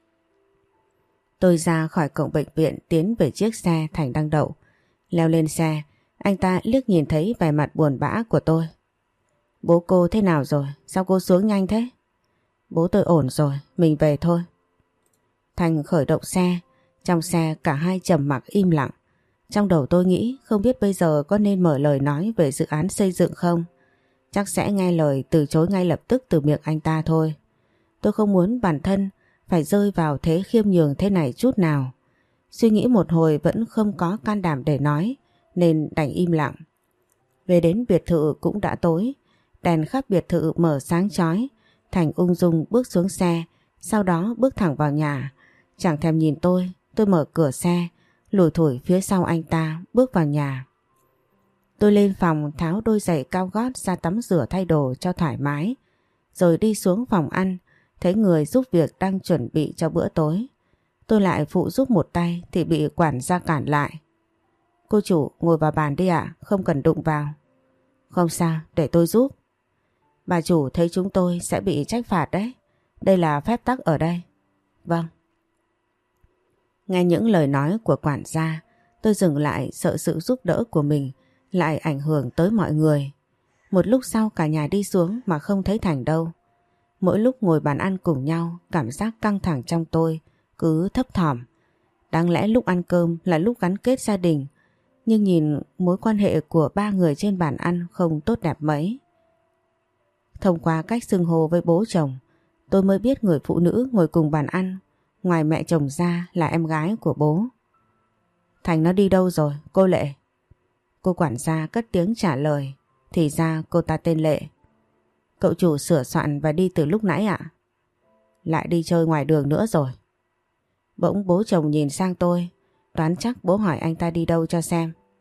Tôi ra khỏi cổng bệnh viện tiến về chiếc xe Thành đang đậu. Leo lên xe, anh ta liếc nhìn thấy vẻ mặt buồn bã của tôi. Bố cô thế nào rồi? Sao cô xuống nhanh thế? Bố tôi ổn rồi, mình về thôi. Thành khởi động xe. Trong xe cả hai trầm mặc im lặng. Trong đầu tôi nghĩ không biết bây giờ có nên mở lời nói về dự án xây dựng không. Chắc sẽ nghe lời từ chối ngay lập tức từ miệng anh ta thôi. Tôi không muốn bản thân phải rơi vào thế khiêm nhường thế này chút nào. Suy nghĩ một hồi vẫn không có can đảm để nói, nên đành im lặng. Về đến biệt thự cũng đã tối. Đèn khắp biệt thự mở sáng chói. Thành ung dung bước xuống xe, sau đó bước thẳng vào nhà. Chẳng thèm nhìn tôi mở cửa xe, lủi thủi phía sau anh ta, bước vào nhà. Tôi lên phòng tháo đôi giày cao gót ra tắm rửa thay đồ cho thoải mái, rồi đi xuống phòng ăn, thấy người giúp việc đang chuẩn bị cho bữa tối. Tôi lại phụ giúp một tay thì bị quản gia cản lại. Cô chủ ngồi vào bàn đi ạ, không cần đụng vào. Không sao, để tôi giúp. Bà chủ thấy chúng tôi sẽ bị trách phạt đấy. Đây là phép tắc ở đây. Vâng. Nghe những lời nói của quản gia, tôi dừng lại sợ sự giúp đỡ của mình lại ảnh hưởng tới mọi người. Một lúc sau cả nhà đi xuống mà không thấy Thành đâu. Mỗi lúc ngồi bàn ăn cùng nhau, cảm giác căng thẳng trong tôi cứ thấp thỏm. Đáng lẽ lúc ăn cơm là lúc gắn kết gia đình, nhưng nhìn mối quan hệ của ba người trên bàn ăn không tốt đẹp mấy. Thông qua cách xưng hô với bố chồng, tôi mới biết người phụ nữ ngồi cùng bàn ăn ngoài mẹ chồng ra là em gái của bố. Thành nó đi đâu rồi, cô Lệ? Cô quản gia cất tiếng trả lời. Thì ra cô ta tên Lệ. Cậu chủ sửa soạn và đi từ lúc nãy ạ? Lại đi chơi ngoài đường nữa rồi. Bỗng bố chồng nhìn sang tôi, đoán chắc bố hỏi anh ta đi đâu cho xem.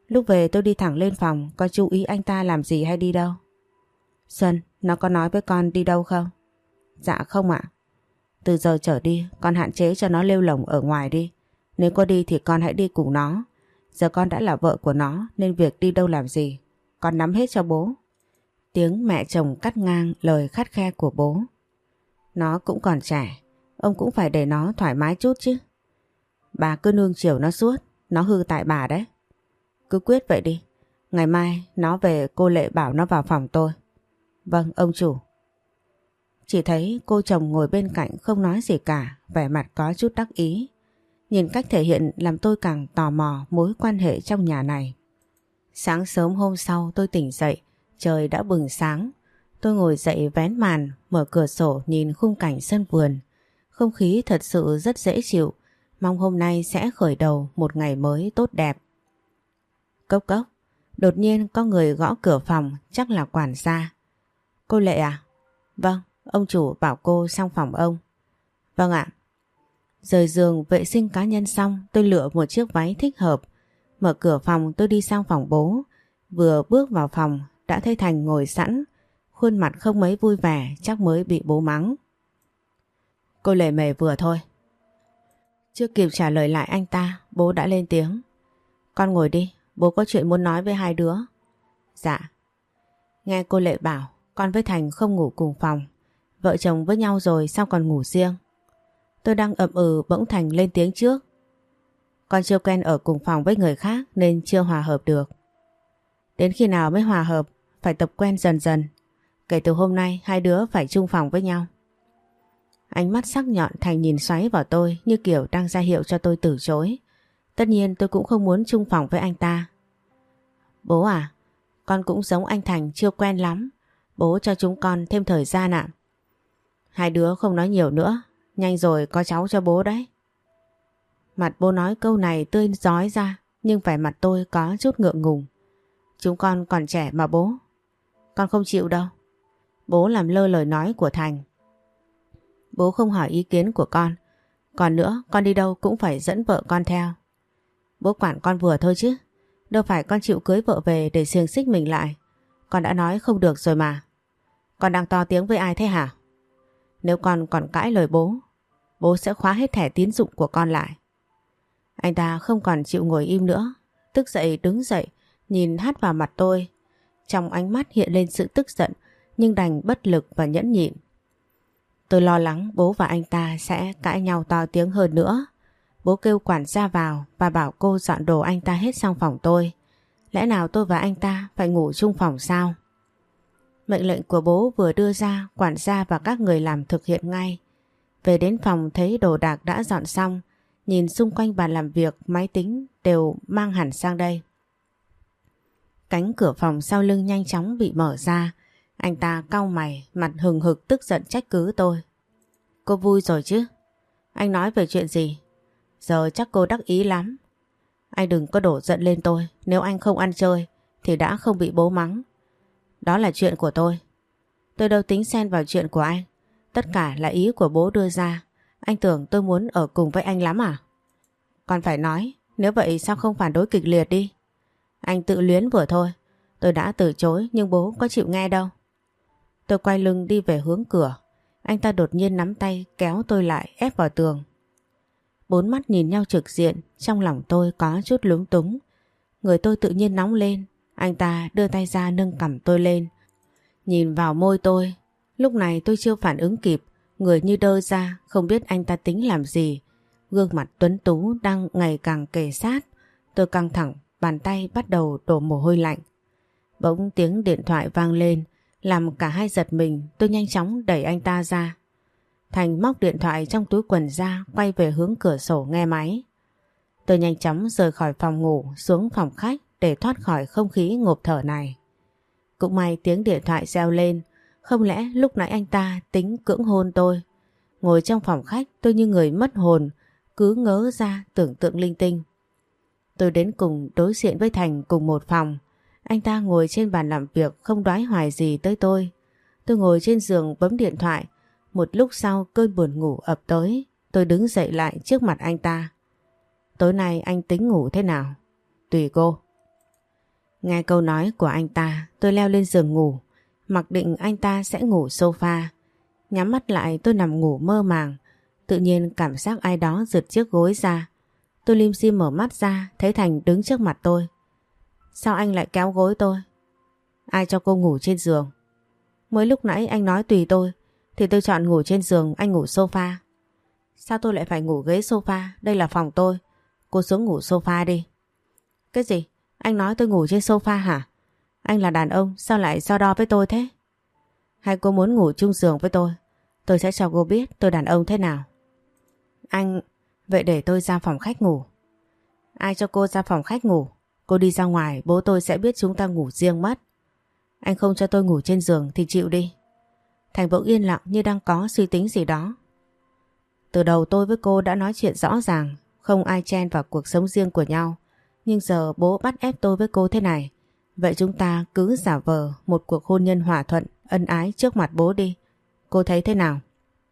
Lúc về tôi đi thẳng lên phòng, có chú ý anh ta làm gì hay đi đâu? Xuân, nó có nói với con đi đâu không? Dạ không ạ. Từ giờ trở đi con hạn chế cho nó lêu lổng ở ngoài đi. Nếu có đi thì con hãy đi cùng nó. Giờ con đã là vợ của nó nên việc đi đâu làm gì con nắm hết cho bố. Tiếng mẹ chồng cắt ngang lời khắt khe của bố. Nó cũng còn trẻ, ông cũng phải để nó thoải mái chút chứ. Bà cứ nuông chiều nó suốt, nó hư tại bà đấy. Cứ quyết vậy đi. Ngày mai nó về cô Lệ bảo nó vào phòng tôi. Vâng ông chủ. Chỉ thấy cô chồng ngồi bên cạnh không nói gì cả, vẻ mặt có chút đắc ý. Nhìn cách thể hiện làm tôi càng tò mò mối quan hệ trong nhà này. Sáng sớm hôm sau tôi tỉnh dậy, trời đã bừng sáng. Tôi ngồi dậy vén màn, mở cửa sổ nhìn khung cảnh sân vườn. Không khí thật sự rất dễ chịu, mong hôm nay sẽ khởi đầu một ngày mới tốt đẹp. Cốc cốc, đột nhiên có người gõ cửa phòng, chắc là quản gia. Cô Lệ à? Vâng, ông chủ bảo cô sang phòng ông. Vâng ạ. Rời giường vệ sinh cá nhân xong, tôi lựa một chiếc váy thích hợp. Mở cửa phòng tôi đi sang phòng bố. Vừa bước vào phòng đã thấy Thành ngồi sẵn, khuôn mặt không mấy vui vẻ, chắc mới bị bố mắng. Cô Lệ mề vừa thôi. Chưa kịp trả lời lại anh ta, bố đã lên tiếng. Con ngồi đi, bố có chuyện muốn nói với hai đứa. Dạ. Nghe cô Lệ bảo con với Thành không ngủ cùng phòng. Vợ chồng với nhau rồi sao còn ngủ riêng? Tôi đang ậm bỗng Thành lên tiếng trước. Con chưa quen ở cùng phòng với người khác nên chưa hòa hợp được. Đến khi nào mới hòa hợp? Phải tập quen dần dần. Kể từ hôm nay hai đứa phải chung phòng với nhau. Ánh mắt sắc nhọn Thành nhìn xoáy vào tôi như kiểu đang ra hiệu cho tôi từ chối. Tất nhiên tôi cũng không muốn chung phòng với anh ta. Bố à, con cũng giống anh Thành chưa quen lắm. Bố cho chúng con thêm thời gian ạ. Hai đứa không nói nhiều nữa, nhanh rồi có cháu cho bố đấy. Mặt bố nói câu này tươi rói ra, nhưng vẻ mặt tôi có chút ngượng ngùng. Chúng con còn trẻ mà bố. Con không chịu đâu. Bố làm lơ lời nói của Thành. Bố không hỏi ý kiến của con. Còn nữa, con đi đâu cũng phải dẫn vợ con theo. Bố quản con vừa thôi chứ. Đâu phải con chịu cưới vợ về để xiềng xích mình lại. Con đã nói không được rồi mà. Con đang to tiếng với ai thế hả? Nếu con còn cãi lời bố, bố sẽ khóa hết thẻ tín dụng của con lại. Anh ta không còn chịu ngồi im nữa, tức dậy đứng dậy, nhìn hắt vào mặt tôi. Trong ánh mắt hiện lên sự tức giận, nhưng đành bất lực và nhẫn nhịn. Tôi lo lắng bố và anh ta sẽ cãi nhau to tiếng hơn nữa. Bố kêu quản gia vào và bảo cô dọn đồ anh ta hết sang phòng tôi. Lẽ nào tôi và anh ta phải ngủ chung phòng sao? Mệnh lệnh của bố vừa đưa ra, quản gia và các người làm thực hiện ngay. Về đến phòng thấy đồ đạc đã dọn xong, nhìn xung quanh bàn làm việc, máy tính đều mang hẳn sang đây. Cánh cửa phòng sau lưng nhanh chóng bị mở ra. Anh ta cau mày, mặt hừng hực tức giận trách cứ tôi. Cô vui rồi chứ? Anh nói về chuyện gì? Giờ chắc cô đắc ý lắm. Anh đừng có đổ giận lên tôi. Nếu anh không ăn chơi thì đã không bị bố mắng. Đó là chuyện của tôi. Tôi đâu tính xen vào chuyện của anh. Tất cả là ý của bố đưa ra. Anh tưởng tôi muốn ở cùng với anh lắm à? Còn phải nói, nếu vậy sao không phản đối kịch liệt đi? Anh tự luyến vừa thôi. Tôi đã từ chối nhưng bố có chịu nghe đâu. Tôi quay lưng đi về hướng cửa. Anh ta đột nhiên nắm tay kéo tôi lại ép vào tường. Bốn mắt nhìn nhau trực diện, trong lòng tôi có chút lúng túng. Người tôi tự nhiên nóng lên. Anh ta đưa tay ra nâng cằm tôi lên. Nhìn vào môi tôi. Lúc này tôi chưa phản ứng kịp. Người như đơ ra, không biết anh ta tính làm gì. Gương mặt tuấn tú đang ngày càng kề sát. Tôi căng thẳng, bàn tay bắt đầu đổ mồ hôi lạnh. Bỗng tiếng điện thoại vang lên, làm cả hai giật mình. Tôi nhanh chóng đẩy anh ta ra. Thành móc điện thoại trong túi quần ra, quay về hướng cửa sổ nghe máy. Tôi nhanh chóng rời khỏi phòng ngủ xuống phòng khách để thoát khỏi không khí ngộp thở này. Cũng may tiếng điện thoại reo lên, không lẽ lúc nãy anh ta tính cưỡng hôn tôi. Ngồi trong phòng khách tôi như người mất hồn, cứ ngớ ra tưởng tượng linh tinh. Tôi đến cùng đối diện với Thành cùng một phòng. Anh ta ngồi trên bàn làm việc không đoái hoài gì tới tôi. Tôi ngồi trên giường bấm điện thoại. Một lúc sau cơn buồn ngủ ập tới. Tôi đứng dậy lại trước mặt anh ta. Tối nay anh tính ngủ thế nào? Tùy cô. Nghe câu nói của anh ta, tôi leo lên giường ngủ, mặc định anh ta sẽ ngủ sofa. Nhắm mắt lại tôi nằm ngủ mơ màng, tự nhiên cảm giác ai đó giật chiếc gối ra. Tôi lim dim mở mắt ra, thấy Thành đứng trước mặt tôi. Sao anh lại kéo gối tôi? Ai cho cô ngủ trên giường? Mới lúc nãy anh nói tùy tôi, thì tôi chọn ngủ trên giường, anh ngủ sofa. Sao tôi lại phải ngủ ghế sofa? Đây là phòng tôi. Cô xuống ngủ sofa đi. Cái gì? Anh nói tôi ngủ trên sofa hả? Anh là đàn ông, sao lại so đo với tôi thế? Hay cô muốn ngủ chung giường với tôi sẽ cho cô biết tôi đàn ông thế nào. Anh... Vậy để tôi ra phòng khách ngủ. Ai cho cô ra phòng khách ngủ? Cô đi ra ngoài, bố tôi sẽ biết chúng ta ngủ riêng mất. Anh không cho tôi ngủ trên giường thì chịu đi. Thành bỗng yên lặng như đang có suy tính gì đó. Từ đầu tôi với cô đã nói chuyện rõ ràng, không ai chen vào cuộc sống riêng của nhau. Nhưng giờ bố bắt ép tôi với cô thế này. Vậy chúng ta cứ giả vờ một cuộc hôn nhân hòa thuận, ân ái trước mặt bố đi. Cô thấy thế nào?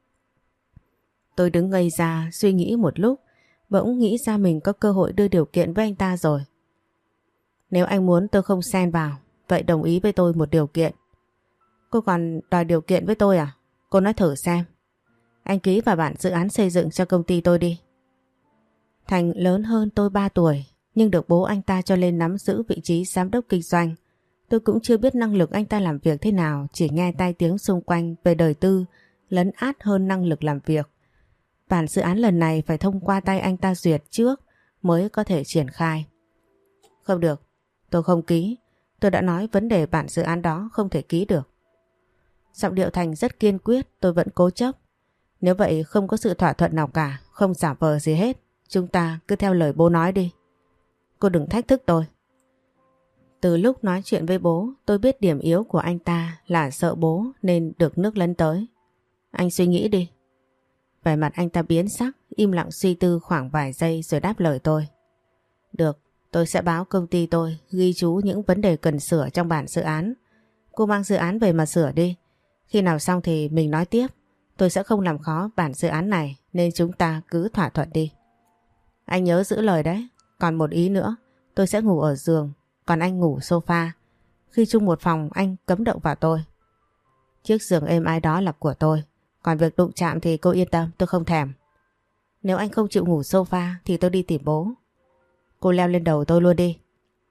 Tôi đứng ngây ra suy nghĩ một lúc, bỗng nghĩ ra mình có cơ hội đưa điều kiện với anh ta rồi. Nếu anh muốn tôi không xen vào, vậy đồng ý với tôi một điều kiện. Cô còn đòi điều kiện với tôi à? Cô nói thử xem. Anh ký vào bản dự án xây dựng cho công ty tôi đi. Thành lớn hơn tôi 3 tuổi, nhưng được bố anh ta cho lên nắm giữ vị trí giám đốc kinh doanh. Tôi cũng chưa biết năng lực anh ta làm việc thế nào, chỉ nghe tai tiếng xung quanh về đời tư lấn át hơn năng lực làm việc. Bản dự án lần này phải thông qua tay anh ta duyệt trước mới có thể triển khai. Không được, tôi không ký. Tôi đã nói vấn đề bản dự án đó không thể ký được. Giọng điệu Thành rất kiên quyết, tôi vẫn cố chấp. Nếu vậy không có sự thỏa thuận nào cả, không giả vờ gì hết. Chúng ta cứ theo lời bố nói đi. Cô đừng thách thức tôi. Từ lúc nói chuyện với bố, tôi biết điểm yếu của anh ta là sợ bố nên được nước lấn tới. Anh suy nghĩ đi. Vẻ mặt anh ta biến sắc, im lặng suy tư khoảng vài giây rồi đáp lời tôi. Được, tôi sẽ báo công ty tôi ghi chú những vấn đề cần sửa trong bản dự án. Cô mang dự án về mà sửa đi. Khi nào xong thì mình nói tiếp. Tôi sẽ không làm khó bản dự án này nên chúng ta cứ thỏa thuận đi. Anh nhớ giữ lời đấy. Còn một ý nữa, tôi sẽ ngủ ở giường, còn anh ngủ sofa. Khi chung một phòng anh cấm động vào tôi. Chiếc giường êm ái đó là của tôi. Còn việc đụng chạm thì cô yên tâm, tôi không thèm. Nếu anh không chịu ngủ sofa thì tôi đi tìm bố. Cô leo lên đầu tôi luôn đi.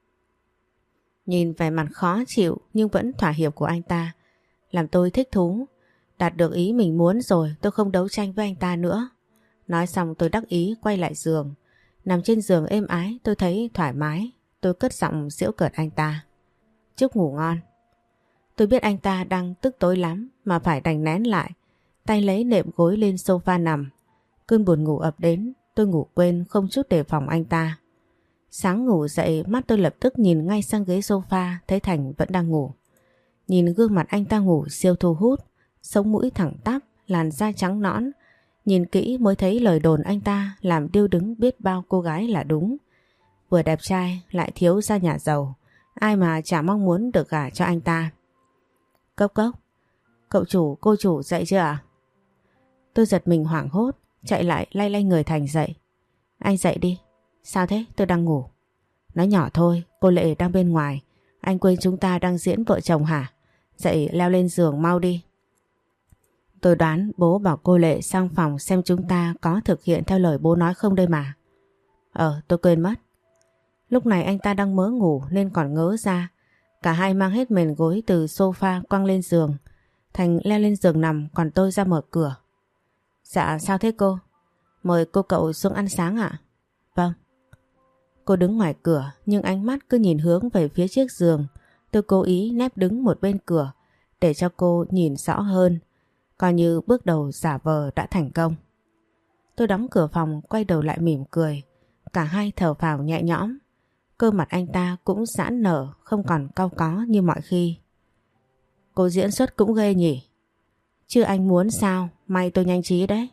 Nhìn vẻ mặt khó chịu nhưng vẫn thỏa hiệp của anh ta làm tôi thích thú. Đạt được ý mình muốn rồi, tôi không đấu tranh với anh ta nữa. Nói xong tôi đắc ý quay lại giường. Nằm trên giường êm ái tôi thấy thoải mái. Tôi cất giọng giễu cợt anh ta. Chúc ngủ ngon. Tôi biết anh ta đang tức tối lắm mà phải đành nén lại. Tay lấy nệm gối lên sofa nằm. Cơn buồn ngủ ập đến, tôi ngủ quên không chút đề phòng anh ta. Sáng ngủ dậy mắt tôi lập tức nhìn ngay sang ghế sofa, thấy Thành vẫn đang ngủ. Nhìn gương mặt anh ta ngủ siêu thu hút, sống mũi thẳng tắp, làn da trắng nõn. Nhìn kỹ mới thấy lời đồn anh ta làm điêu đứng biết bao cô gái là đúng. Vừa đẹp trai lại thiếu gia nhà giàu, ai mà chả mong muốn được gả cho anh ta. Cốc cốc, cậu chủ cô chủ dậy chưa ạ? Tôi giật mình hoảng hốt, chạy lại lay lay người Thành dậy. Anh dậy đi. Sao thế? Tôi đang ngủ. Nói nhỏ thôi, cô Lệ đang bên ngoài. Anh quên chúng ta đang diễn vợ chồng hả? Dậy leo lên giường mau đi. Tôi đoán bố bảo cô Lệ sang phòng xem chúng ta có thực hiện theo lời bố nói không đây mà. Tôi quên mất. Lúc này anh ta đang mớ ngủ nên còn ngớ ra. Cả hai mang hết mền gối từ sofa quăng lên giường. Thành leo lên giường nằm còn tôi ra mở cửa. Dạ sao thế cô? Mời cô cậu xuống ăn sáng ạ? Vâng. Cô đứng ngoài cửa nhưng ánh mắt cứ nhìn hướng về phía chiếc giường. Tôi cố ý nép đứng một bên cửa để cho cô nhìn rõ hơn. Coi như bước đầu giả vờ đã thành công. Tôi đóng cửa phòng quay đầu lại mỉm cười. Cả hai thở phào nhẹ nhõm. Cơ mặt anh ta cũng giãn nở, không còn cau có như mọi khi. Cô diễn xuất cũng ghê nhỉ? Chứ anh muốn sao? May tôi nhanh trí đấy.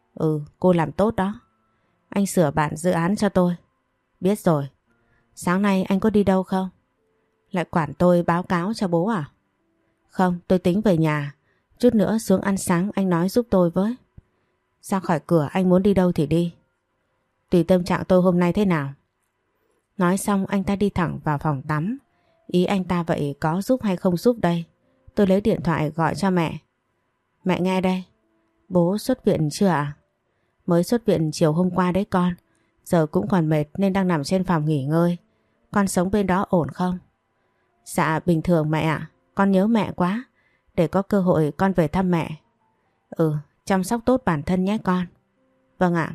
Cô làm tốt đó. Anh sửa bản dự án cho tôi. Biết rồi. Sáng nay anh có đi đâu không? Lại quản tôi báo cáo cho bố à? Không, tôi tính về nhà. Chút nữa xuống ăn sáng anh nói giúp tôi với. Ra khỏi cửa anh muốn đi đâu thì đi. Tùy tâm trạng tôi hôm nay thế nào. Nói xong anh ta đi thẳng vào phòng tắm. Ý anh ta vậy có giúp hay không giúp đây? Tôi lấy điện thoại gọi cho mẹ. Mẹ nghe đây. Bố xuất viện chưa ạ? Mới xuất viện chiều hôm qua đấy con. Giờ cũng còn mệt nên đang nằm trên phòng nghỉ ngơi. Con sống bên đó ổn không? Dạ bình thường mẹ ạ. Con nhớ mẹ quá. Để có cơ hội con về thăm mẹ. Chăm sóc tốt bản thân nhé con. Vâng ạ.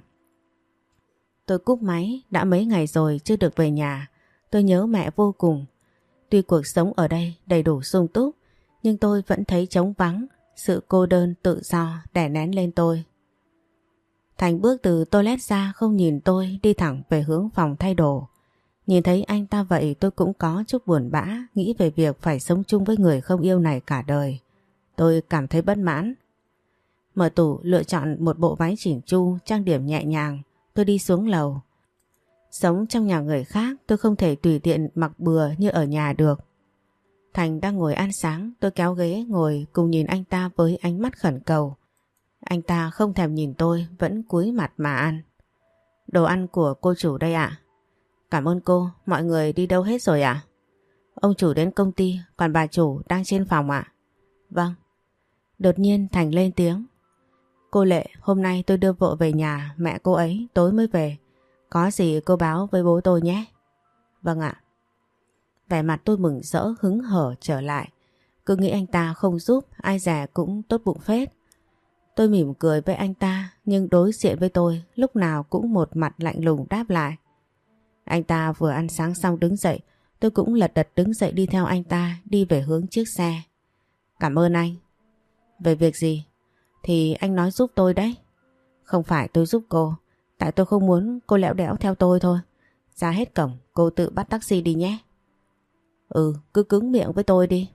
Tôi cúp máy, đã mấy ngày rồi chưa được về nhà. Tôi nhớ mẹ vô cùng. Tuy cuộc sống ở đây đầy đủ sung túc, nhưng tôi vẫn thấy trống vắng. Sự cô đơn tự do đè nén lên tôi. Thành bước từ toilet ra không nhìn tôi, đi thẳng về hướng phòng thay đồ. Nhìn thấy anh ta vậy tôi cũng có chút buồn bã, nghĩ về việc phải sống chung với người không yêu này cả đời. Tôi cảm thấy bất mãn. Mở tủ lựa chọn một bộ váy chỉn chu, trang điểm nhẹ nhàng, tôi đi xuống lầu. Sống trong nhà người khác tôi không thể tùy tiện mặc bừa như ở nhà được. Thành đang ngồi ăn sáng, tôi kéo ghế ngồi cùng nhìn anh ta với ánh mắt khẩn cầu. Anh ta không thèm nhìn tôi, vẫn cúi mặt mà ăn. Đồ ăn của cô chủ đây ạ. Cảm ơn cô, mọi người đi đâu hết rồi ạ? Ông chủ đến công ty, còn bà chủ đang trên phòng ạ. Vâng. Đột nhiên Thành lên tiếng. Cô Lệ, hôm nay tôi đưa vợ về nhà, mẹ cô ấy tối mới về. Có gì cô báo với bố tôi nhé. Vâng ạ. Vẻ mặt tôi mừng rỡ hứng hở trở lại. Cứ nghĩ anh ta không giúp, ai dè cũng tốt bụng phết. Tôi mỉm cười với anh ta, nhưng đối diện với tôi lúc nào cũng một mặt lạnh lùng đáp lại. Anh ta vừa ăn sáng xong đứng dậy, tôi cũng lật đật đứng dậy đi theo anh ta đi về hướng chiếc xe. Cảm ơn anh. Về việc gì? Thì anh nói giúp tôi đấy. Không phải tôi giúp cô, tại tôi không muốn cô lẽo đẽo theo tôi thôi. Ra hết cổng, cô tự bắt taxi đi nhé. Cứ cứng miệng với tôi đi.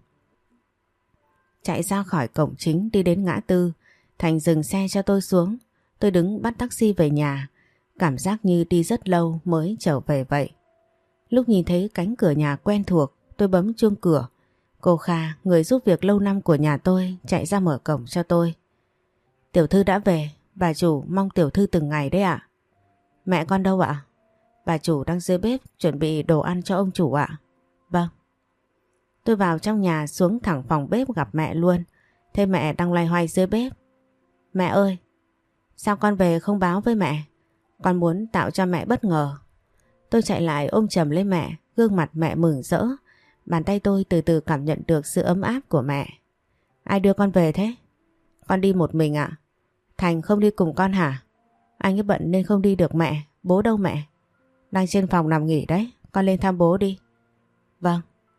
Chạy ra khỏi cổng chính đi đến ngã tư, Thành dừng xe cho tôi xuống. Tôi đứng bắt taxi về nhà. Cảm giác như đi rất lâu mới trở về vậy. Lúc nhìn thấy cánh cửa nhà quen thuộc, tôi bấm chuông cửa. Cô Kha, người giúp việc lâu năm của nhà tôi, chạy ra mở cổng cho tôi. Tiểu thư đã về, bà chủ mong tiểu thư từng ngày đấy ạ. Mẹ con đâu ạ? Bà chủ đang dưới bếp chuẩn bị đồ ăn cho ông chủ ạ. Vâng. Tôi vào trong nhà xuống thẳng phòng bếp gặp mẹ luôn. Thấy mẹ đang loay hoay dưới bếp. Mẹ ơi, sao con về không báo với mẹ? Con muốn tạo cho mẹ bất ngờ. Tôi chạy lại ôm chầm lấy mẹ, gương mặt mẹ mừng rỡ. Bàn tay tôi từ từ cảm nhận được sự ấm áp của mẹ. Ai đưa con về thế? Con đi một mình ạ. Thành không đi cùng con hả? Anh ấy bận nên không đi được mẹ. Bố đâu mẹ? Đang trên phòng nằm nghỉ đấy. Con lên thăm bố đi. Vâng.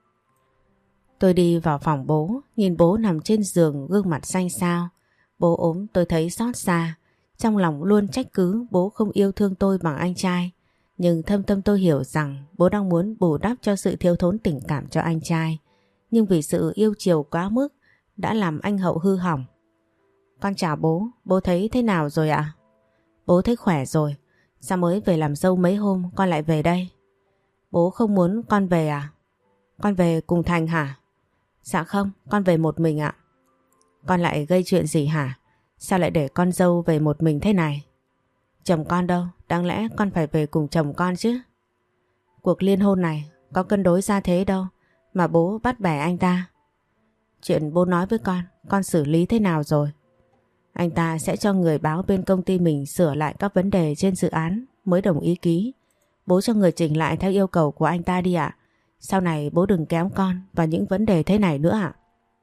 Tôi đi vào phòng bố, nhìn bố nằm trên giường gương mặt xanh xao. Bố ốm tôi thấy xót xa. Trong lòng luôn trách cứ bố không yêu thương tôi bằng anh trai. Nhưng thâm tâm tôi hiểu rằng bố đang muốn bù đắp cho sự thiếu thốn tình cảm cho anh trai. Nhưng vì sự yêu chiều quá mức đã làm anh Hậu hư hỏng. Con chào bố thấy thế nào rồi ạ? Bố thấy khỏe rồi. Sao mới về làm dâu mấy hôm con lại về đây? Bố không muốn con về à? Con về cùng Thành hả? Dạ không, con về một mình ạ. Con lại gây chuyện gì hả? Sao lại để con dâu về một mình thế này? Chồng con đâu? Đáng lẽ con phải về cùng chồng con chứ. Cuộc liên hôn này có cân đối ra thế đâu mà bố bắt bẻ anh ta. Chuyện bố nói với con xử lý thế nào rồi? Anh ta sẽ cho người báo bên công ty mình sửa lại các vấn đề trên dự án mới đồng ý ký. Bố cho người chỉnh lại theo yêu cầu của anh ta đi ạ. Sau này bố đừng kéo con vào những vấn đề thế này nữa ạ.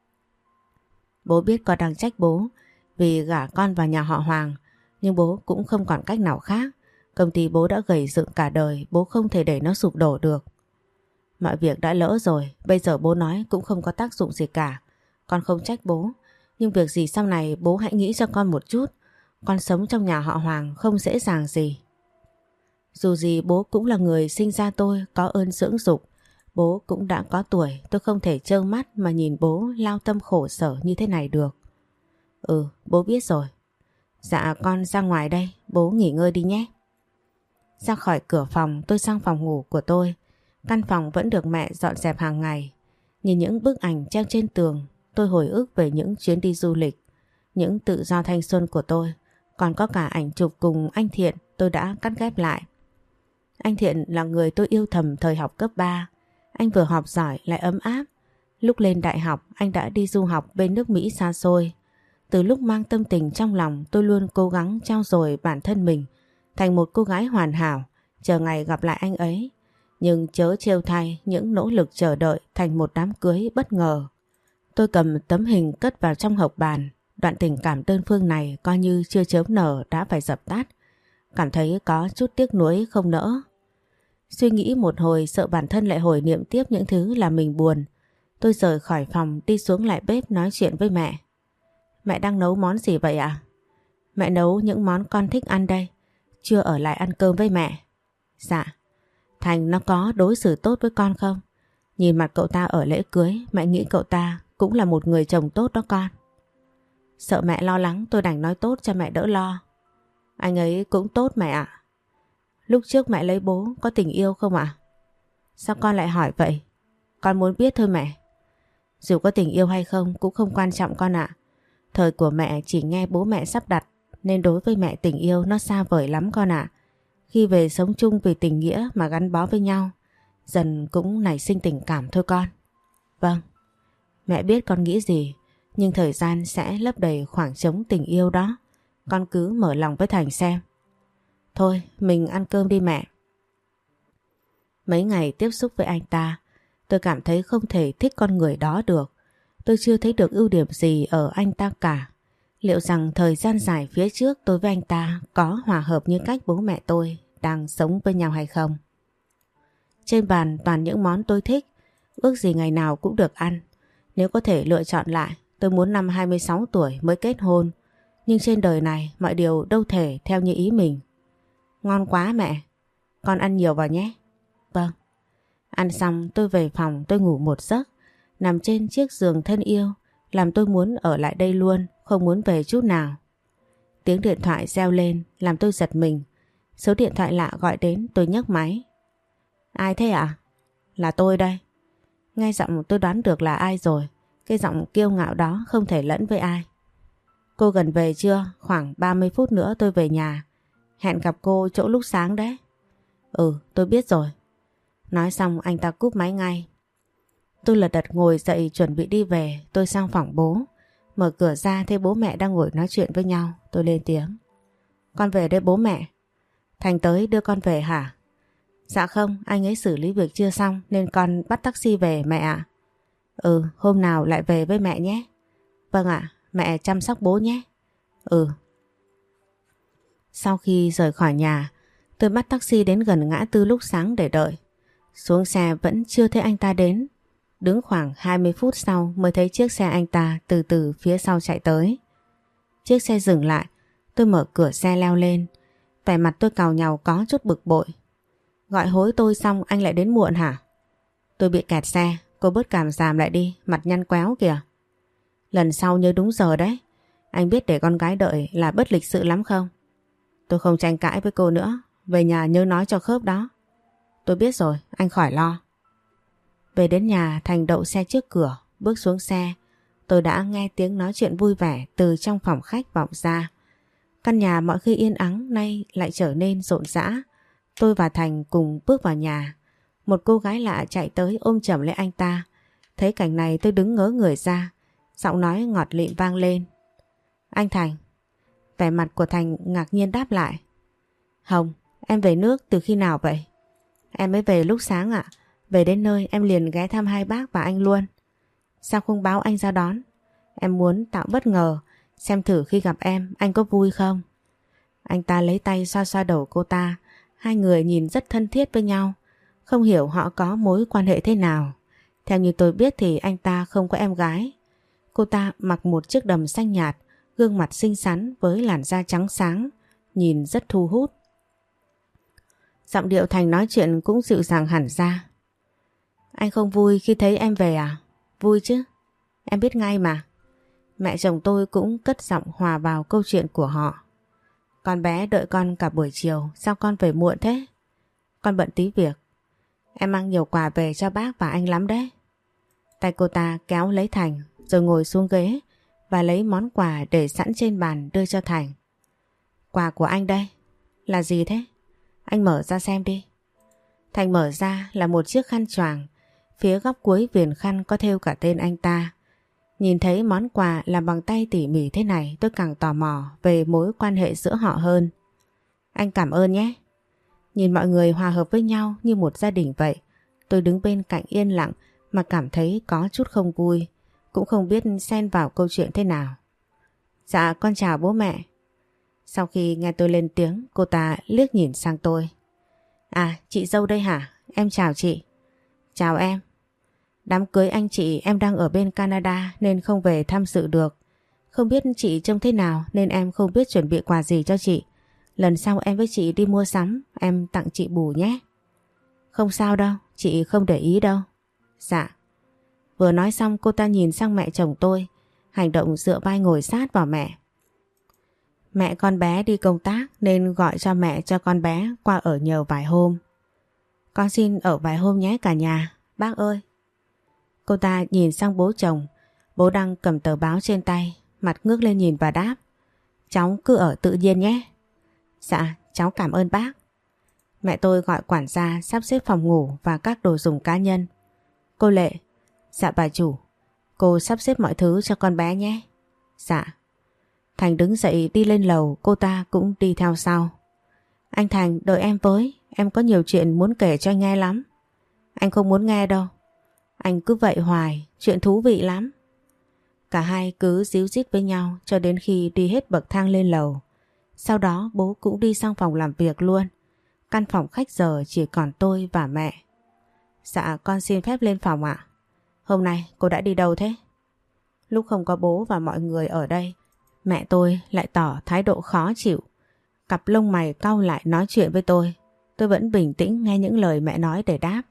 Bố biết con đang trách bố vì gả con vào nhà họ Hoàng, nhưng bố cũng không còn cách nào khác. Công ty bố đã gầy dựng cả đời, bố không thể để nó sụp đổ được. Mọi việc đã lỡ rồi, bây giờ bố nói cũng không có tác dụng gì cả. Con không trách bố, nhưng việc gì sau này bố hãy nghĩ cho con một chút. Con sống trong nhà họ Hoàng không dễ dàng gì. Dù gì bố cũng là người sinh ra tôi, có ơn dưỡng dục. Bố cũng đã có tuổi, tôi không thể trơ mắt mà nhìn bố lao tâm khổ sở như thế này được. Bố biết rồi. Dạ con ra ngoài đây, bố nghỉ ngơi đi nhé. Ra khỏi cửa phòng tôi sang phòng ngủ của tôi. Căn phòng vẫn được mẹ dọn dẹp hàng ngày. Nhìn những bức ảnh treo trên tường, tôi hồi ức về những chuyến đi du lịch, những tự do thanh xuân của tôi. Còn có cả ảnh chụp cùng anh Thiện tôi đã cắt ghép lại. Anh Thiện là người tôi yêu thầm thời học cấp 3. Anh vừa học giỏi lại ấm áp. Lúc lên đại học anh đã đi du học bên nước Mỹ xa xôi. Từ lúc mang tâm tình trong lòng tôi luôn cố gắng trau dồi bản thân mình thành một cô gái hoàn hảo, chờ ngày gặp lại anh ấy. Nhưng chớ trêu thay những nỗ lực chờ đợi thành một đám cưới bất ngờ. Tôi cầm tấm hình cất vào trong hộp bàn. Đoạn tình cảm đơn phương này coi như chưa chớm nở đã phải dập tắt. Cảm thấy có chút tiếc nuối không nỡ. Suy nghĩ một hồi sợ bản thân lại hồi niệm tiếp những thứ làm mình buồn. Tôi rời khỏi phòng đi xuống lại bếp nói chuyện với mẹ. Mẹ đang nấu món gì vậy ạ? Mẹ nấu những món con thích ăn đây. Chưa ở lại ăn cơm với mẹ. Dạ. Thành nó có đối xử tốt với con không? Nhìn mặt cậu ta ở lễ cưới, mẹ nghĩ cậu ta cũng là một người chồng tốt đó con. Sợ mẹ lo lắng tôi đành nói tốt cho mẹ đỡ lo. Anh ấy cũng tốt mẹ ạ. Lúc trước mẹ lấy bố có tình yêu không ạ? Sao con lại hỏi vậy? Con muốn biết thôi mẹ. Dù có tình yêu hay không cũng không quan trọng con ạ. Thời của mẹ chỉ nghe bố mẹ sắp đặt nên đối với mẹ tình yêu nó xa vời lắm con ạ. Khi về sống chung vì tình nghĩa mà gắn bó với nhau, dần cũng nảy sinh tình cảm thôi con. Vâng, mẹ biết con nghĩ gì, nhưng thời gian sẽ lấp đầy khoảng trống tình yêu đó. Con cứ mở lòng với Thành xem. Thôi, mình ăn cơm đi mẹ. Mấy ngày tiếp xúc với anh ta, tôi cảm thấy không thể thích con người đó được. Tôi chưa thấy được ưu điểm gì ở anh ta cả. Liệu rằng thời gian dài phía trước tôi với anh ta có hòa hợp như cách bố mẹ tôi đang sống với nhau hay không? Trên bàn toàn những món tôi thích, ước gì ngày nào cũng được ăn. Nếu có thể lựa chọn lại, tôi muốn năm 26 tuổi mới kết hôn. Nhưng trên đời này mọi điều đâu thể theo như ý mình. Ngon quá mẹ, con ăn nhiều vào nhé. Vâng. Ăn xong tôi về phòng tôi ngủ một giấc, nằm trên chiếc giường thân yêu, làm tôi muốn ở lại đây luôn, không muốn về chút nào. Tiếng điện thoại reo lên làm tôi giật mình. Số điện thoại lạ gọi đến tôi nhấc máy. Ai thế ạ? Là tôi đây. Nghe giọng tôi đoán được là ai rồi. Cái giọng kiêu ngạo đó không thể lẫn với ai. Cô gần về chưa? Khoảng 30 phút nữa tôi về nhà. Hẹn gặp cô chỗ lúc sáng đấy. Ừ, tôi biết rồi. Nói xong anh ta cúp máy ngay. Tôi lật đật ngồi dậy chuẩn bị đi về. Tôi sang phòng bố. Mở cửa ra thấy bố mẹ đang ngồi nói chuyện với nhau. Tôi lên tiếng. Con về đây bố mẹ. Thành tới đưa con về hả? Dạ không, anh ấy xử lý việc chưa xong nên con bắt taxi về mẹ ạ. Ừ, hôm nào lại về với mẹ nhé. Vâng ạ, mẹ chăm sóc bố nhé. Ừ. Sau khi rời khỏi nhà, tôi bắt taxi đến gần ngã tư lúc sáng để đợi. Xuống xe vẫn chưa thấy anh ta đến. Đứng khoảng 20 phút sau mới thấy chiếc xe anh ta từ từ phía sau chạy tới. Chiếc xe dừng lại, tôi mở cửa xe leo lên. Vẻ mặt tôi càu nhàu có chút bực bội. Gọi hối tôi xong anh lại đến muộn hả? Tôi bị kẹt xe, cô bớt cảm giảm lại đi, mặt nhăn quéo kìa. Lần sau nhớ đúng giờ đấy. Anh biết để con gái đợi là bất lịch sự lắm không? Tôi không tranh cãi với cô nữa, về nhà nhớ nói cho khớp đó. Tôi biết rồi, anh khỏi lo. Về đến nhà Thành đậu xe trước cửa, bước xuống xe. Tôi đã nghe tiếng nói chuyện vui vẻ từ trong phòng khách vọng ra. Căn nhà mọi khi yên ắng nay lại trở nên rộn rã. Tôi và Thành cùng bước vào nhà. Một cô gái lạ chạy tới ôm chầm lấy anh ta. Thấy cảnh này tôi đứng ngớ người ra. Giọng nói ngọt lịm vang lên. Anh Thành. Vẻ mặt của Thành ngạc nhiên đáp lại. Hồng, em về nước từ khi nào vậy? Em mới về lúc sáng ạ. Về đến nơi em liền ghé thăm hai bác và anh luôn. Sao không báo anh ra đón? Em muốn tạo bất ngờ, xem thử khi gặp em anh có vui không? Anh ta lấy tay xoa xoa đầu cô ta. Hai người nhìn rất thân thiết với nhau. Không hiểu họ có mối quan hệ thế nào. Theo như tôi biết thì anh ta không có em gái. Cô ta mặc một chiếc đầm xanh nhạt, gương mặt xinh xắn với làn da trắng sáng, nhìn rất thu hút. Giọng điệu Thành nói chuyện cũng dịu dàng hẳn ra. Anh không vui khi thấy em về à? Vui chứ, em biết ngay mà. Mẹ chồng tôi cũng cất giọng hòa vào câu chuyện của họ. Con bé đợi con cả buổi chiều, sao con về muộn thế? Con bận tí việc. Em mang nhiều quà về cho bác và anh lắm đấy. Tay cô ta kéo lấy Thành rồi ngồi xuống ghế và lấy món quà để sẵn trên bàn đưa cho Thành. Quà của anh đây. Là gì thế? Anh mở ra xem đi. Thành mở ra là một chiếc khăn choàng. Phía góc cuối viền khăn có thêu cả tên anh ta. Nhìn thấy món quà làm bằng tay tỉ mỉ thế này, tôi càng tò mò về mối quan hệ giữa họ hơn. Anh cảm ơn nhé. Nhìn mọi người hòa hợp với nhau như một gia đình vậy. Tôi đứng bên cạnh yên lặng mà cảm thấy có chút không vui. Cũng không biết xen vào câu chuyện thế nào. Dạ con chào bố mẹ. Sau khi nghe tôi lên tiếng, cô ta liếc nhìn sang tôi. À, chị dâu đây hả? Em chào chị. Chào em. Đám cưới anh chị em đang ở bên Canada nên không về tham dự được. Không biết chị trông thế nào nên em không biết chuẩn bị quà gì cho chị. Lần sau em với chị đi mua sắm, em tặng chị bù nhé. Không sao đâu, chị không để ý đâu. Dạ. Vừa nói xong cô ta nhìn sang mẹ chồng tôi, hành động dựa vai ngồi sát vào mẹ. Mẹ con bé đi công tác nên gọi cho mẹ cho con bé qua ở nhờ vài hôm. Con xin ở vài hôm nhé cả nhà, bác ơi. Cô ta nhìn sang bố chồng, bố đang cầm tờ báo trên tay, mặt ngước lên nhìn và đáp. Cháu cứ ở tự nhiên nhé. Dạ, cháu cảm ơn bác. Mẹ tôi gọi quản gia sắp xếp phòng ngủ và các đồ dùng cá nhân. Cô Lệ. Dạ bà chủ. Cô sắp xếp mọi thứ cho con bé nhé. Dạ. Thành đứng dậy đi lên lầu, cô ta cũng đi theo sau. Anh Thành đợi em với, em có nhiều chuyện muốn kể cho anh nghe lắm. Anh không muốn nghe đâu. Anh cứ vậy hoài, chuyện thú vị lắm. Cả hai cứ díu dít với nhau cho đến khi đi hết bậc thang lên lầu. Sau đó bố cũng đi sang phòng làm việc luôn. Căn phòng khách giờ chỉ còn tôi và mẹ. Dạ con xin phép lên phòng ạ. Hôm nay cô đã đi đâu thế? Lúc không có bố và mọi người ở đây, mẹ tôi lại tỏ thái độ khó chịu. Cặp lông mày cau lại nói chuyện với tôi. Tôi vẫn bình tĩnh nghe những lời mẹ nói để đáp.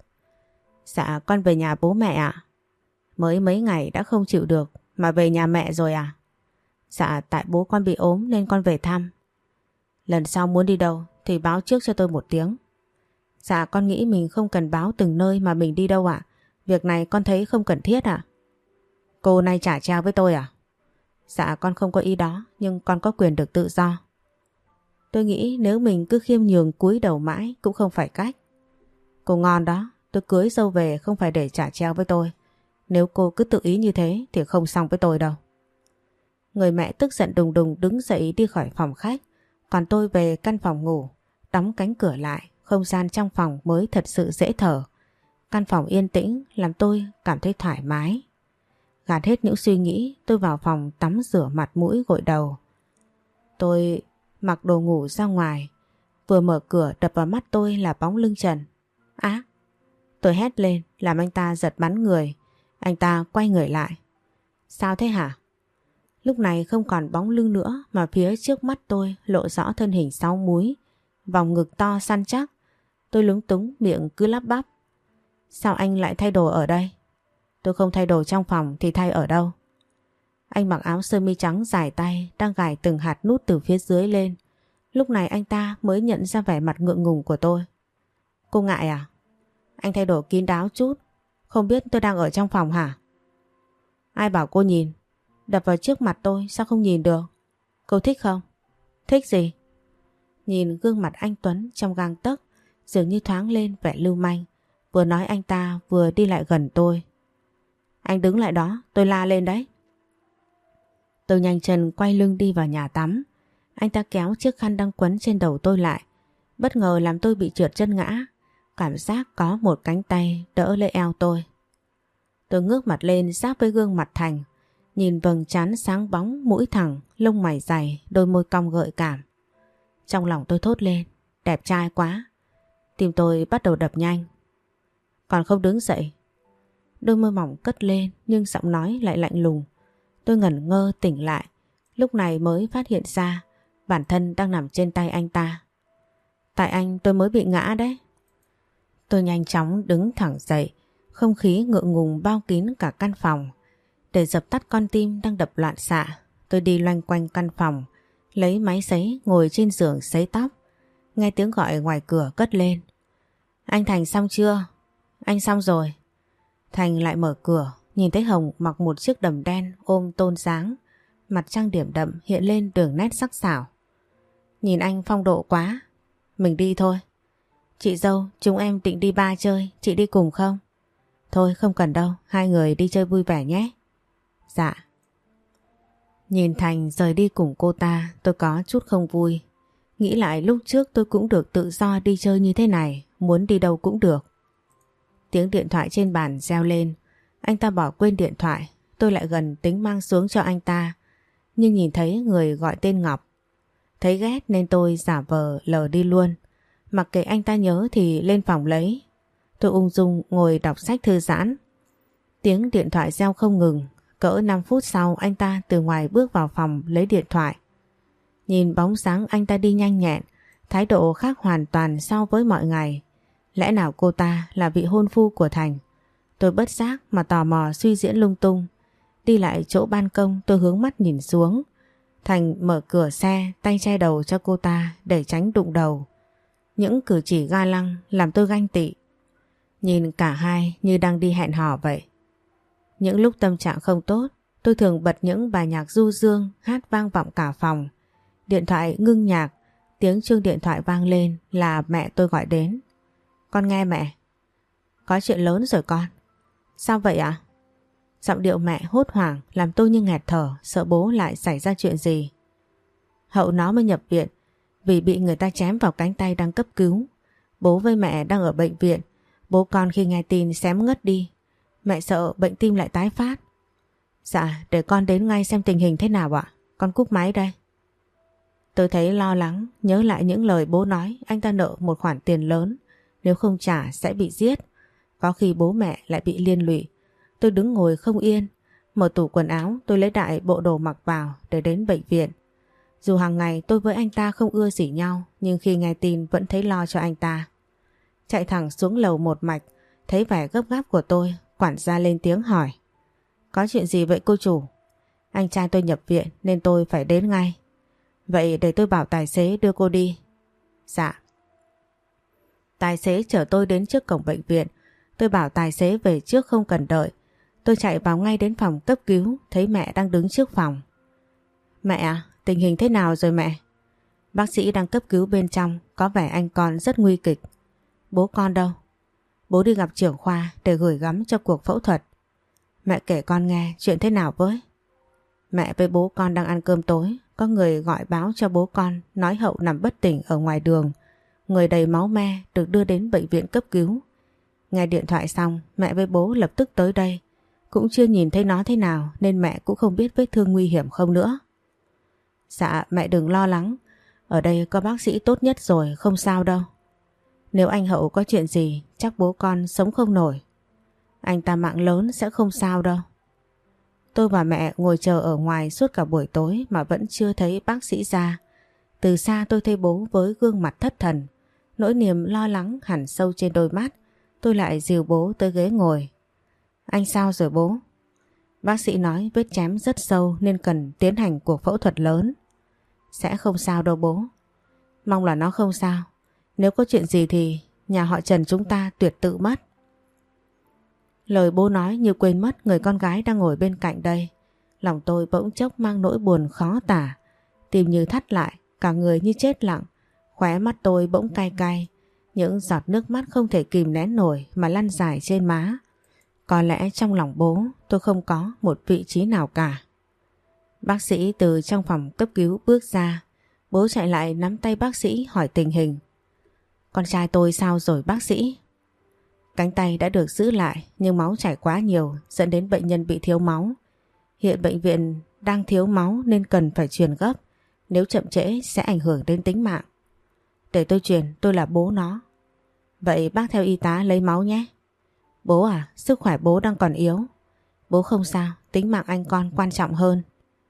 Dạ con về nhà bố mẹ ạ. Mới mấy ngày đã không chịu được mà về nhà mẹ rồi à? Dạ tại bố con bị ốm nên con về thăm. Lần sau muốn đi đâu thì báo trước cho tôi một tiếng. Dạ con nghĩ mình không cần báo từng nơi mà mình đi đâu ạ. Việc này con thấy không cần thiết ạ. Cô này trả treo với tôi à? Dạ con không có ý đó, nhưng con có quyền được tự do. Tôi nghĩ nếu mình cứ khiêm nhường cúi đầu mãi cũng không phải cách. Cô ngon đó, tôi cưới dâu về không phải để trả treo với tôi. Nếu cô cứ tự ý như thế thì không xong với tôi đâu. Người mẹ tức giận đùng đùng đứng dậy đi khỏi phòng khách. Còn tôi về căn phòng ngủ, đóng cánh cửa lại, không gian trong phòng mới thật sự dễ thở. Căn phòng yên tĩnh làm tôi cảm thấy thoải mái. Gạt hết những suy nghĩ, tôi vào phòng tắm rửa mặt mũi gội đầu. Tôi mặc đồ ngủ ra ngoài, vừa mở cửa đập vào mắt tôi là bóng lưng Trần. Á! Tôi hét lên làm anh ta giật bắn người. Anh ta quay người lại. Sao thế hả? Lúc này không còn bóng lưng nữa mà phía trước mắt tôi lộ rõ thân hình 6 múi, vòng ngực to săn chắc. Tôi lúng túng miệng cứ lắp bắp. Sao anh lại thay đồ ở đây? Tôi không thay đồ trong phòng thì thay ở đâu? Anh mặc áo sơ mi trắng dài tay đang gài từng hạt nút từ phía dưới lên. Lúc này anh ta mới nhận ra vẻ mặt ngượng ngùng của tôi. Cô ngại à? Anh thay đồ kín đáo chút. Không biết tôi đang ở trong phòng hả? Ai bảo cô nhìn? Đập vào trước mặt tôi sao không nhìn được? Cô thích không? Thích gì? Nhìn gương mặt anh Tuấn trong gang tấc dường như thoáng lên vẻ lưu manh. Vừa nói anh ta vừa đi lại gần tôi. Anh đứng lại đó, tôi la lên đấy. Tôi nhanh chân quay lưng đi vào nhà tắm. Anh ta kéo chiếc khăn đang quấn trên đầu tôi lại. Bất ngờ làm tôi bị trượt chân ngã. Cảm giác có một cánh tay đỡ lấy eo tôi. Tôi ngước mặt lên giáp với gương mặt Thành. Nhìn vầng trán sáng bóng, mũi thẳng, lông mày dày, đôi môi cong gợi cảm. Trong lòng tôi thốt lên, đẹp trai quá. Tim tôi bắt đầu đập nhanh. Còn không đứng dậy? Đôi môi mỏng cất lên nhưng giọng nói lại lạnh lùng. Tôi ngẩn ngơ tỉnh lại. Lúc này mới phát hiện ra bản thân đang nằm trên tay anh ta. Tại anh tôi mới bị ngã đấy. Tôi nhanh chóng đứng thẳng dậy. Không khí ngượng ngùng bao kín cả căn phòng. Để dập tắt con tim đang đập loạn xạ, tôi đi loanh quanh căn phòng, lấy máy sấy ngồi trên giường sấy tóc. Nghe tiếng gọi ngoài cửa cất lên. Anh Thành xong chưa? Anh xong rồi. Thành lại mở cửa, nhìn thấy Hồng mặc một chiếc đầm đen ôm tôn dáng, mặt trang điểm đậm hiện lên đường nét sắc sảo. Nhìn anh phong độ quá. Mình đi thôi. Chị dâu, chúng em định đi bar chơi, chị đi cùng không? Thôi không cần đâu, hai người đi chơi vui vẻ nhé. Dạ. Nhìn Thành rời đi cùng cô ta, tôi có chút không vui. Nghĩ lại lúc trước tôi cũng được tự do đi chơi như thế này, muốn đi đâu cũng được. Tiếng điện thoại trên bàn reo lên, anh ta bỏ quên điện thoại, tôi lại gần tính mang xuống cho anh ta. Nhưng nhìn thấy người gọi tên Ngọc. Thấy ghét nên tôi giả vờ lờ đi luôn. Mặc kệ anh ta nhớ thì lên phòng lấy. Tôi ung dung ngồi đọc sách thư giãn. Tiếng điện thoại reo không ngừng. Cỡ 5 phút sau anh ta từ ngoài bước vào phòng lấy điện thoại. Nhìn bóng dáng anh ta đi nhanh nhẹn, thái độ khác hoàn toàn so với mọi ngày. Lẽ nào cô ta là vị hôn phu của Thành? Tôi bất giác mà tò mò suy diễn lung tung. Đi lại chỗ ban công tôi hướng mắt nhìn xuống. Thành mở cửa xe, tay che đầu cho cô ta để tránh đụng đầu. Những cử chỉ ga lăng làm tôi ganh tị. Nhìn cả hai như đang đi hẹn hò vậy. Những lúc tâm trạng không tốt, tôi thường bật những bài nhạc du dương hát vang vọng cả phòng. Điện thoại ngưng nhạc, tiếng chuông điện thoại vang lên là mẹ tôi gọi đến. Con nghe mẹ. Có chuyện lớn rồi con. Sao vậy ạ? Giọng điệu mẹ hốt hoảng làm tôi như nghẹt thở, sợ bố lại xảy ra chuyện gì. Hậu nó mới nhập viện vì bị người ta chém vào cánh tay đang cấp cứu. Bố với mẹ đang ở bệnh viện. Bố con khi nghe tin xém ngất đi. Mẹ sợ bệnh tim lại tái phát. Dạ, để con đến ngay xem tình hình thế nào ạ. Con cúp máy đây. Tôi thấy lo lắng, nhớ lại những lời bố nói anh ta nợ một khoản tiền lớn. Nếu không trả sẽ bị giết. Có khi bố mẹ lại bị liên lụy. Tôi đứng ngồi không yên. Mở tủ quần áo tôi lấy đại bộ đồ mặc vào để đến bệnh viện. Dù hàng ngày tôi với anh ta không ưa gì nhau, nhưng khi nghe tin vẫn thấy lo cho anh ta. Chạy thẳng xuống lầu một mạch, thấy vẻ gấp gáp của tôi, quản gia lên tiếng hỏi. Có chuyện gì vậy cô chủ? Anh trai tôi nhập viện nên tôi phải đến ngay. Vậy để tôi bảo tài xế đưa cô đi. Dạ. Tài xế chở tôi đến trước cổng bệnh viện. Tôi bảo tài xế về trước không cần đợi. Tôi chạy vào ngay đến phòng cấp cứu, thấy mẹ đang đứng trước phòng. Mẹ à, tình hình thế nào rồi mẹ? Bác sĩ đang cấp cứu bên trong, có vẻ anh con rất nguy kịch. Bố con đâu? Bố đi gặp trưởng khoa để gửi gắm cho cuộc phẫu thuật. Mẹ kể con nghe chuyện thế nào với? Mẹ với bố con đang ăn cơm tối, có người gọi báo cho bố con nói Hậu nằm bất tỉnh ở ngoài đường. Người đầy máu me được đưa đến bệnh viện cấp cứu. Nghe điện thoại xong, mẹ với bố lập tức tới đây. Cũng chưa nhìn thấy nó thế nào nên mẹ cũng không biết vết thương nguy hiểm không nữa. Dạ, mẹ đừng lo lắng. Ở đây có bác sĩ tốt nhất rồi, không sao đâu. Nếu anh Hậu có chuyện gì, chắc bố con sống không nổi. Anh ta mạng lớn sẽ không sao đâu. Tôi và mẹ ngồi chờ ở ngoài suốt cả buổi tối mà vẫn chưa thấy bác sĩ ra. Từ xa tôi thấy bố với gương mặt thất thần. Nỗi niềm lo lắng hẳn sâu trên đôi mắt. Tôi lại dìu bố tới ghế ngồi. Anh sao rồi bố? Bác sĩ nói vết chém rất sâu nên cần tiến hành cuộc phẫu thuật lớn. Sẽ không sao đâu bố. Mong là nó không sao. Nếu có chuyện gì thì nhà họ Trần chúng ta tuyệt tự mất. Lời bố nói như quên mất người con gái đang ngồi bên cạnh đây. Lòng tôi bỗng chốc mang nỗi buồn khó tả. Tim như thắt lại, cả người như chết lặng. Khóe mắt tôi bỗng cay cay. Những giọt nước mắt không thể kìm nén nổi mà lăn dài trên má. Có lẽ trong lòng bố tôi không có một vị trí nào cả. Bác sĩ từ trong phòng cấp cứu bước ra. Bố chạy lại nắm tay bác sĩ hỏi tình hình. Con trai tôi sao rồi bác sĩ? Cánh tay đã được giữ lại nhưng máu chảy quá nhiều dẫn đến bệnh nhân bị thiếu máu. Hiện bệnh viện đang thiếu máu nên cần phải truyền gấp. Nếu chậm trễ sẽ ảnh hưởng đến tính mạng. Để tôi truyền, tôi là bố nó. Vậy bác theo y tá lấy máu nhé. Bố à, sức khỏe bố đang còn yếu. Bố không sao, tính mạng anh con quan trọng hơn.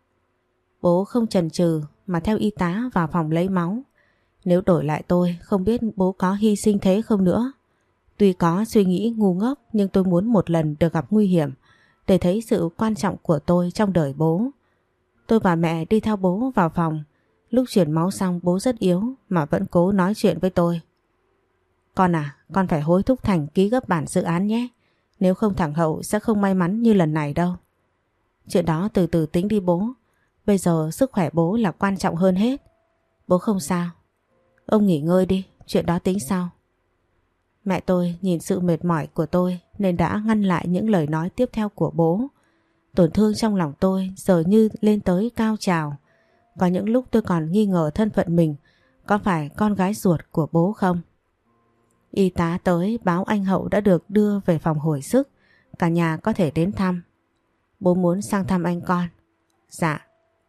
Bố không chần chừ mà theo y tá vào phòng lấy máu. Nếu đổi lại tôi không biết bố có hy sinh thế không nữa. Tuy có suy nghĩ ngu ngốc nhưng tôi muốn một lần được gặp nguy hiểm để thấy sự quan trọng của tôi trong đời bố. Tôi và mẹ đi theo bố vào phòng. Lúc chuyển máu xong bố rất yếu mà vẫn cố nói chuyện với tôi. Con à, con phải hối thúc Thành ký gấp bản dự án nhé. Nếu không thằng Hậu sẽ không may mắn như lần này đâu. Chuyện đó từ từ tính đi bố. Bây giờ sức khỏe bố là quan trọng hơn hết. Bố không sao. Ông nghỉ ngơi đi, chuyện đó tính sau. Mẹ tôi nhìn sự mệt mỏi của tôi nên đã ngăn lại những lời nói tiếp theo của bố. Tổn thương trong lòng tôi giờ như lên tới cao trào. Có những lúc tôi còn nghi ngờ thân phận mình có phải con gái ruột của bố không. Y tá tới báo anh Hậu đã được đưa về phòng hồi sức, cả nhà có thể đến thăm. Bố muốn sang thăm anh con. Dạ.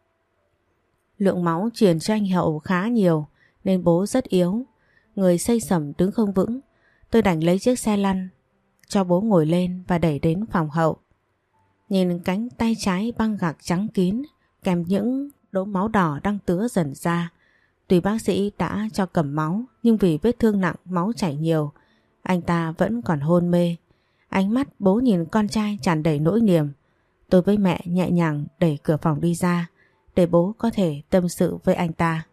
Lượng máu truyền cho anh Hậu khá nhiều nên bố rất yếu, người xây sẩm đứng không vững. Tôi đành lấy chiếc xe lăn cho bố ngồi lên và đẩy đến phòng Hậu. Nhìn cánh tay trái băng gạc trắng kín kèm những đốm máu đỏ đang tứa dần ra. Tuy bác sĩ đã cho cầm máu nhưng vì vết thương nặng máu chảy nhiều, anh ta vẫn còn hôn mê. Ánh mắt bố nhìn con trai tràn đầy nỗi niềm. Tôi với mẹ nhẹ nhàng đẩy cửa phòng đi ra để bố có thể tâm sự với anh ta.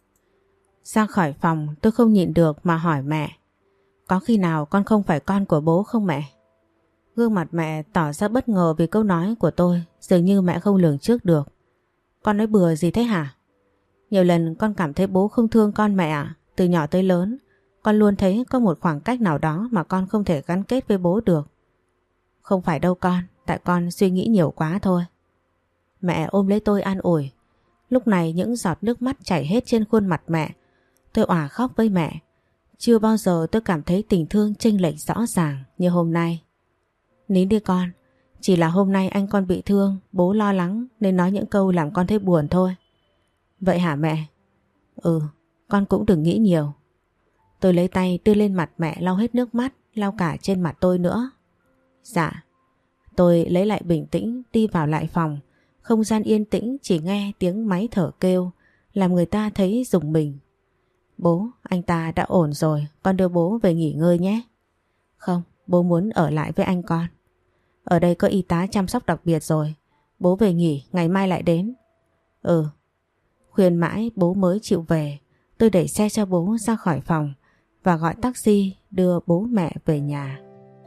Ra khỏi phòng tôi không nhịn được mà hỏi mẹ: có khi nào con không phải con của bố không mẹ? Gương mặt mẹ tỏ ra bất ngờ vì câu nói của tôi, dường như mẹ không lường trước được. Con nói bừa gì thế hả? Nhiều lần con cảm thấy bố không thương con mẹ ạ. Từ nhỏ tới lớn, con luôn thấy có một khoảng cách nào đó mà con không thể gắn kết với bố được. Không phải đâu con, tại con suy nghĩ nhiều quá thôi. Mẹ ôm lấy tôi an ủi. Lúc này những giọt nước mắt chảy hết trên khuôn mặt mẹ. Tôi òa khóc với mẹ. Chưa bao giờ tôi cảm thấy tình thương chênh lệch rõ ràng như hôm nay. Nín đi con, chỉ là hôm nay anh con bị thương, bố lo lắng nên nói những câu làm con thấy buồn thôi. Vậy hả mẹ? Ừ, con cũng đừng nghĩ nhiều. Tôi lấy tay đưa lên mặt mẹ lau hết nước mắt, lau cả trên mặt tôi nữa. Dạ. Tôi lấy lại bình tĩnh đi vào lại phòng. Không gian yên tĩnh, chỉ nghe tiếng máy thở kêu làm người ta thấy rùng mình. Bố, anh ta đã ổn rồi, con đưa bố về nghỉ ngơi nhé. Không, bố muốn ở lại với anh con. Ở đây có y tá chăm sóc đặc biệt rồi. Bố về nghỉ, ngày mai lại đến. Ừ. Khuyên mãi bố mới chịu về. Tôi đẩy xe cho bố ra khỏi phòng và gọi taxi đưa bố mẹ về nhà.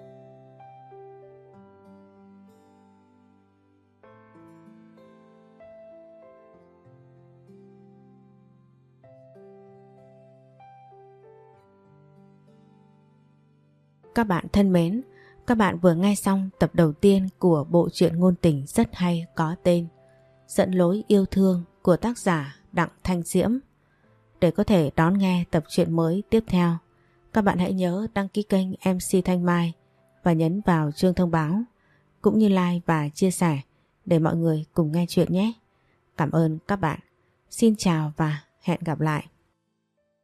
Các bạn thân mến, các bạn vừa nghe xong tập đầu tiên của bộ truyện ngôn tình rất hay có tên Dẫn lối yêu thương của tác giả Đặng Thanh Diễm. Để có thể đón nghe tập truyện mới tiếp theo, các bạn hãy nhớ đăng ký kênh MC Thanh Mai và nhấn vào chuông thông báo, cũng như like và chia sẻ để mọi người cùng nghe chuyện nhé. Cảm ơn các bạn. Xin chào và hẹn gặp lại.